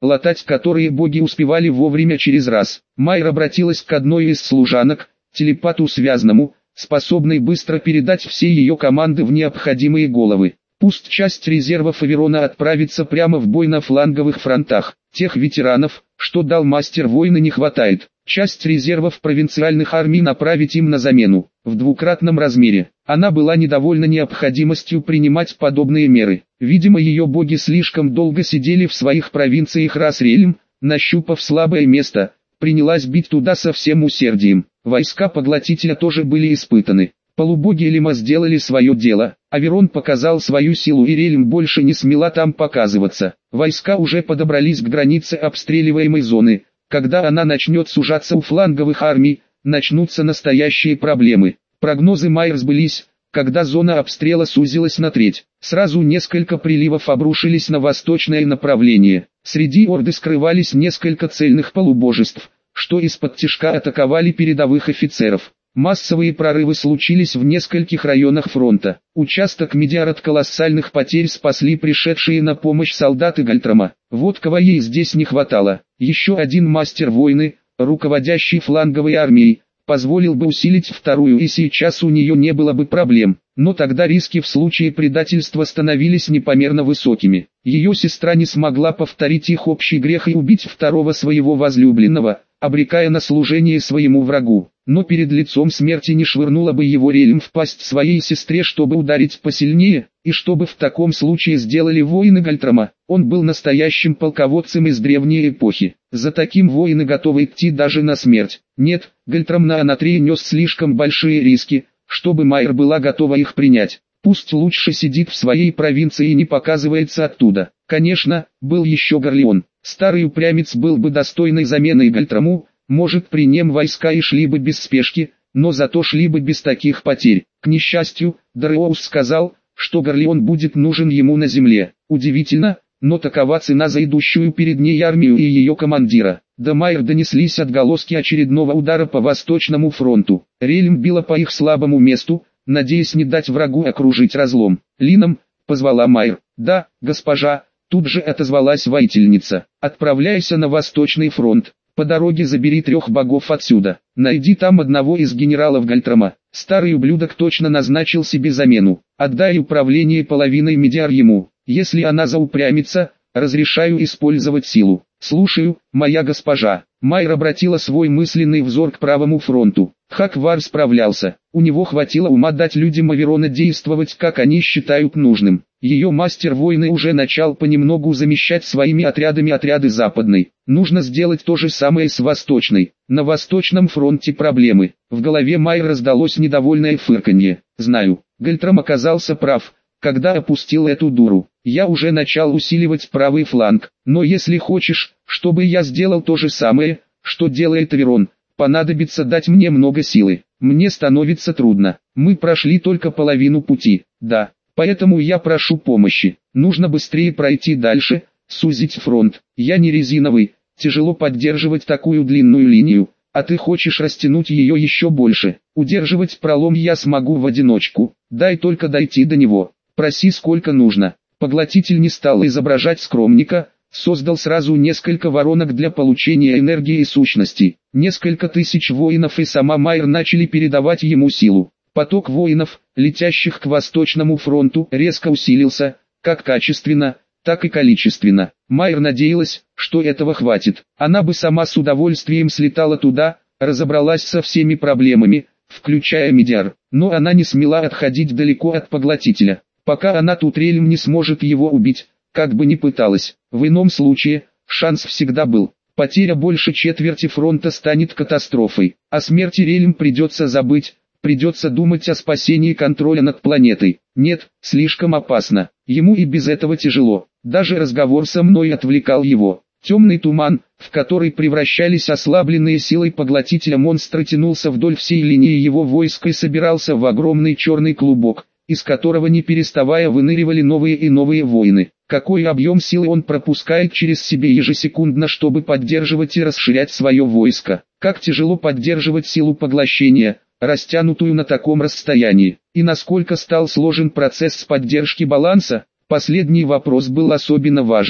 [SPEAKER 1] латать которые боги успевали вовремя через раз. Майер обратилась к одной из служанок, телепату связному, способной быстро передать все ее команды в необходимые головы. Пусть часть резервов Аверона отправится прямо в бой на фланговых фронтах. Тех ветеранов, что дал мастер войны, не хватает. Часть резервов провинциальных армий направить им на замену, в двукратном размере. Она была недовольна необходимостью принимать подобные меры. Видимо, ее боги слишком долго сидели в своих провинциях, раз Рельм, нащупав слабое место, принялась бить туда со всем усердием. Войска Поглотителя тоже были испытаны. Полубоги Элима сделали свое дело, Аверон показал свою силу, и Рельм больше не смела там показываться. Войска уже подобрались к границе обстреливаемой зоны. Когда она начнет сужаться у фланговых армий, начнутся настоящие проблемы. Прогнозы Майер сбылись, когда зона обстрела сузилась на треть. Сразу несколько приливов обрушились на восточное направление. Среди орды скрывались несколько цельных полубожеств, что из-под тишка атаковали передовых офицеров. Массовые прорывы случились в нескольких районах фронта. Участок Медиар от колоссальных потерь спасли пришедшие на помощь солдаты Гальтрама. Вот кого ей здесь не хватало. Еще один мастер войны, руководящий фланговой армией, позволил бы усилить вторую, и сейчас у нее не было бы проблем. Но тогда риски в случае предательства становились непомерно высокими. Ее сестра не смогла повторить их общий грех и убить второго своего возлюбленного, обрекая на служение своему врагу. Но перед лицом смерти не швырнула бы его Рельм в пасть своей сестре, чтобы ударить посильнее, и чтобы в таком случае сделали воины Гальтрама. Он был настоящим полководцем из древней эпохи. За таким воины готовы идти даже на смерть. Нет, Гальтрам на Анатрее нес слишком большие риски, чтобы Майер была готова их принять. Пусть лучше сидит в своей провинции и не показывается оттуда. Конечно, был еще Горлеон. Старый упрямец был бы достойной заменой Гальтраму. Может, при нем войска и шли бы без спешки, но зато шли бы без таких потерь. К несчастью, Дариоус сказал, что Горлеон будет нужен ему на земле. Удивительно, но такова цена за идущую перед ней армию и ее командира. До Майер донеслись отголоски очередного удара по Восточному фронту. Рельм била по их слабому месту, надеясь не дать врагу окружить разлом. «Лином», — позвала Майер. «Да, госпожа», — тут же отозвалась воительница. «Отправляйся на Восточный фронт. По дороге забери 3 богов отсюда. Найди там одного из генералов Гальтрама. Старый ублюдок точно назначил себе замену. Отдай управление половиной Медиар ему. Если она заупрямится, разрешаю использовать силу». «Слушаю, моя госпожа». Майер обратила свой мысленный взор к правому фронту. Хаквар справлялся. У него хватило ума дать людям Аверона действовать, как они считают нужным. Ее мастер войны уже начал понемногу замещать своими отрядами отряды западной. Нужно сделать то же самое с восточной. На Восточном фронте проблемы. В голове Майер раздалось недовольное фырканье. «Знаю, Гальтрам оказался прав, когда опустил эту дуру. Я уже начал усиливать правый фланг. Но если хочешь, чтобы я сделал то же самое, что делает Аверон, понадобится дать мне много силы. Мне становится трудно. Мы прошли только половину пути. Да. Поэтому я прошу помощи. Нужно быстрее пройти дальше, сузить фронт. Я не резиновый, тяжело поддерживать такую длинную линию, а ты хочешь растянуть ее еще больше. Удерживать пролом я смогу в одиночку. Дай только дойти до него. Проси сколько нужно». Поглотитель не стал изображать скромника, создал сразу несколько воронок для получения энергии и сущности. Несколько тысяч воинов и сама Майер начали передавать ему силу. Поток воинов, летящих к Восточному фронту, резко усилился, как качественно, так и количественно. Майер надеялась, что этого хватит. Она бы сама с удовольствием слетала туда, разобралась со всеми проблемами, включая Медиар. Но она не смела отходить далеко от Поглотителя. Пока она тут, Рельм не сможет его убить, как бы ни пыталась. В ином случае, шанс всегда был. Потеря больше четверти фронта станет катастрофой. О смерти Рельм придется забыть. Придется думать о спасении контроля над планетой. Нет, слишком опасно. Ему и без этого тяжело. Даже разговор со мной отвлекал его. Темный туман, в который превращались ослабленные силой Поглотителя монстры, тянулся вдоль всей линии его войск и собирался в огромный черный клубок, из которого не переставая выныривали новые и новые воины. Какой объем силы он пропускает через себя ежесекундно, чтобы поддерживать и расширять свое войско. Как тяжело поддерживать силу поглощения, растянутую на таком расстоянии. И насколько стал сложен процесс поддержки баланса, последний вопрос был особенно важен.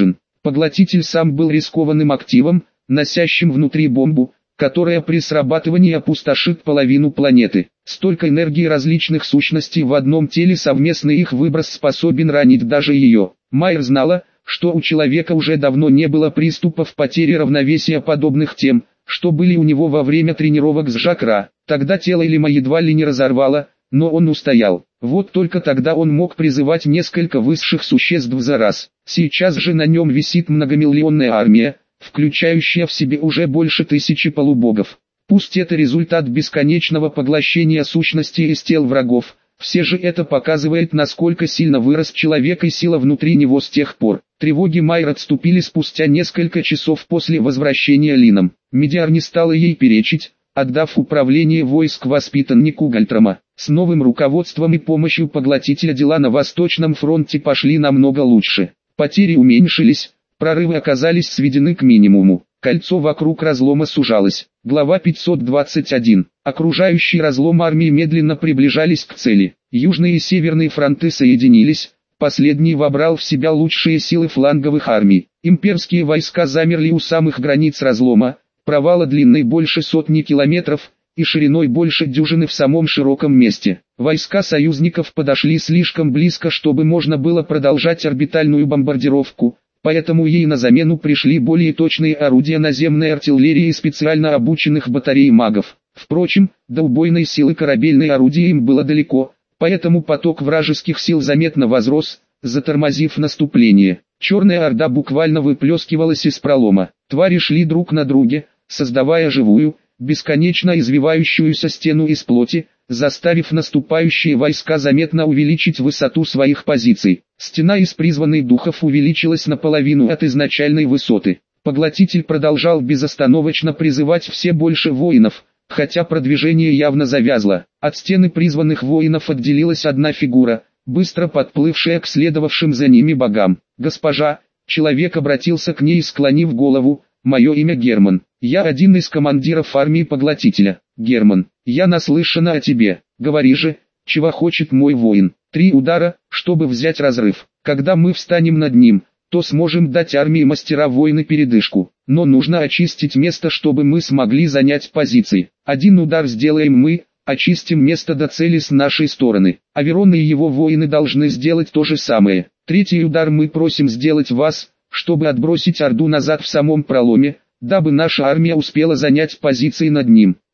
[SPEAKER 1] Поглотитель сам был рискованным активом, носящим внутри бомбу, которая при срабатывании опустошит половину планеты. Столько энергии различных сущностей в одном теле, совместный их выброс способен ранить даже ее. Майер знала, что у человека уже давно не было приступов потери равновесия, подобных тем, что были у него во время тренировок с Жакра. Тогда тело Элима едва ли не разорвало, но он устоял. Вот только тогда он мог призывать несколько высших существ за раз. Сейчас же на нем висит многомиллионная армия, включающая в себе уже больше 1000 полубогов. Пусть это результат бесконечного поглощения сущностей из тел врагов, все же это показывает, насколько сильно вырос человек и сила внутри него с тех пор. Тревоги Майер отступили спустя несколько часов после возвращения Лином. Медиар не стала ей перечить, отдав управление войск воспитаннику Гальтрама. С новым руководством и помощью поглотителя дела на Восточном фронте пошли намного лучше. Потери уменьшились, прорывы оказались сведены к минимуму. Кольцо вокруг разлома сужалось. Глава 521. Окружающие разлом армии медленно приближались к цели. Южные и северные фронты соединились. Последний вобрал в себя лучшие силы фланговых армий. Имперские войска замерли у самых границ разлома. Провала длиной больше 100 километров и шириной больше дюжины в самом широком месте. Войска союзников подошли слишком близко, чтобы можно было продолжать орбитальную бомбардировку. Поэтому ей на замену пришли более точные орудия наземной артиллерии и специально обученных батарей магов. Впрочем, до убойной силы корабельной орудия им было далеко, поэтому поток вражеских сил заметно возрос, затормозив наступление. Черная орда буквально выплескивалась из пролома. Твари шли друг на друге, создавая живую, бесконечно извивающуюся стену из плоти, заставив наступающие войска заметно увеличить высоту своих позиций. Стена из призванных духов увеличилась наполовину от изначальной высоты. Поглотитель продолжал безостановочно призывать все больше воинов, хотя продвижение явно завязло. От стены призванных воинов отделилась одна фигура, быстро подплывшая к следовавшим за ними богам. «Госпожа», человек обратился к ней, склонив голову, «мое имя Герман. Я один из командиров армии Поглотителя. Герман, я наслышана о тебе. Говори же, чего хочет мой воин». 3 удара, чтобы взять разрыв. Когда мы встанем над ним, то сможем дать армии мастера-воины передышку. Но нужно очистить место, чтобы мы смогли занять позиции. 1 удар сделаем мы, очистим место до цели с нашей стороны. Аверон и его воины должны сделать то же самое. 3 удар мы просим сделать вас, чтобы отбросить орду назад в самом проломе, дабы наша армия успела занять позиции над ним.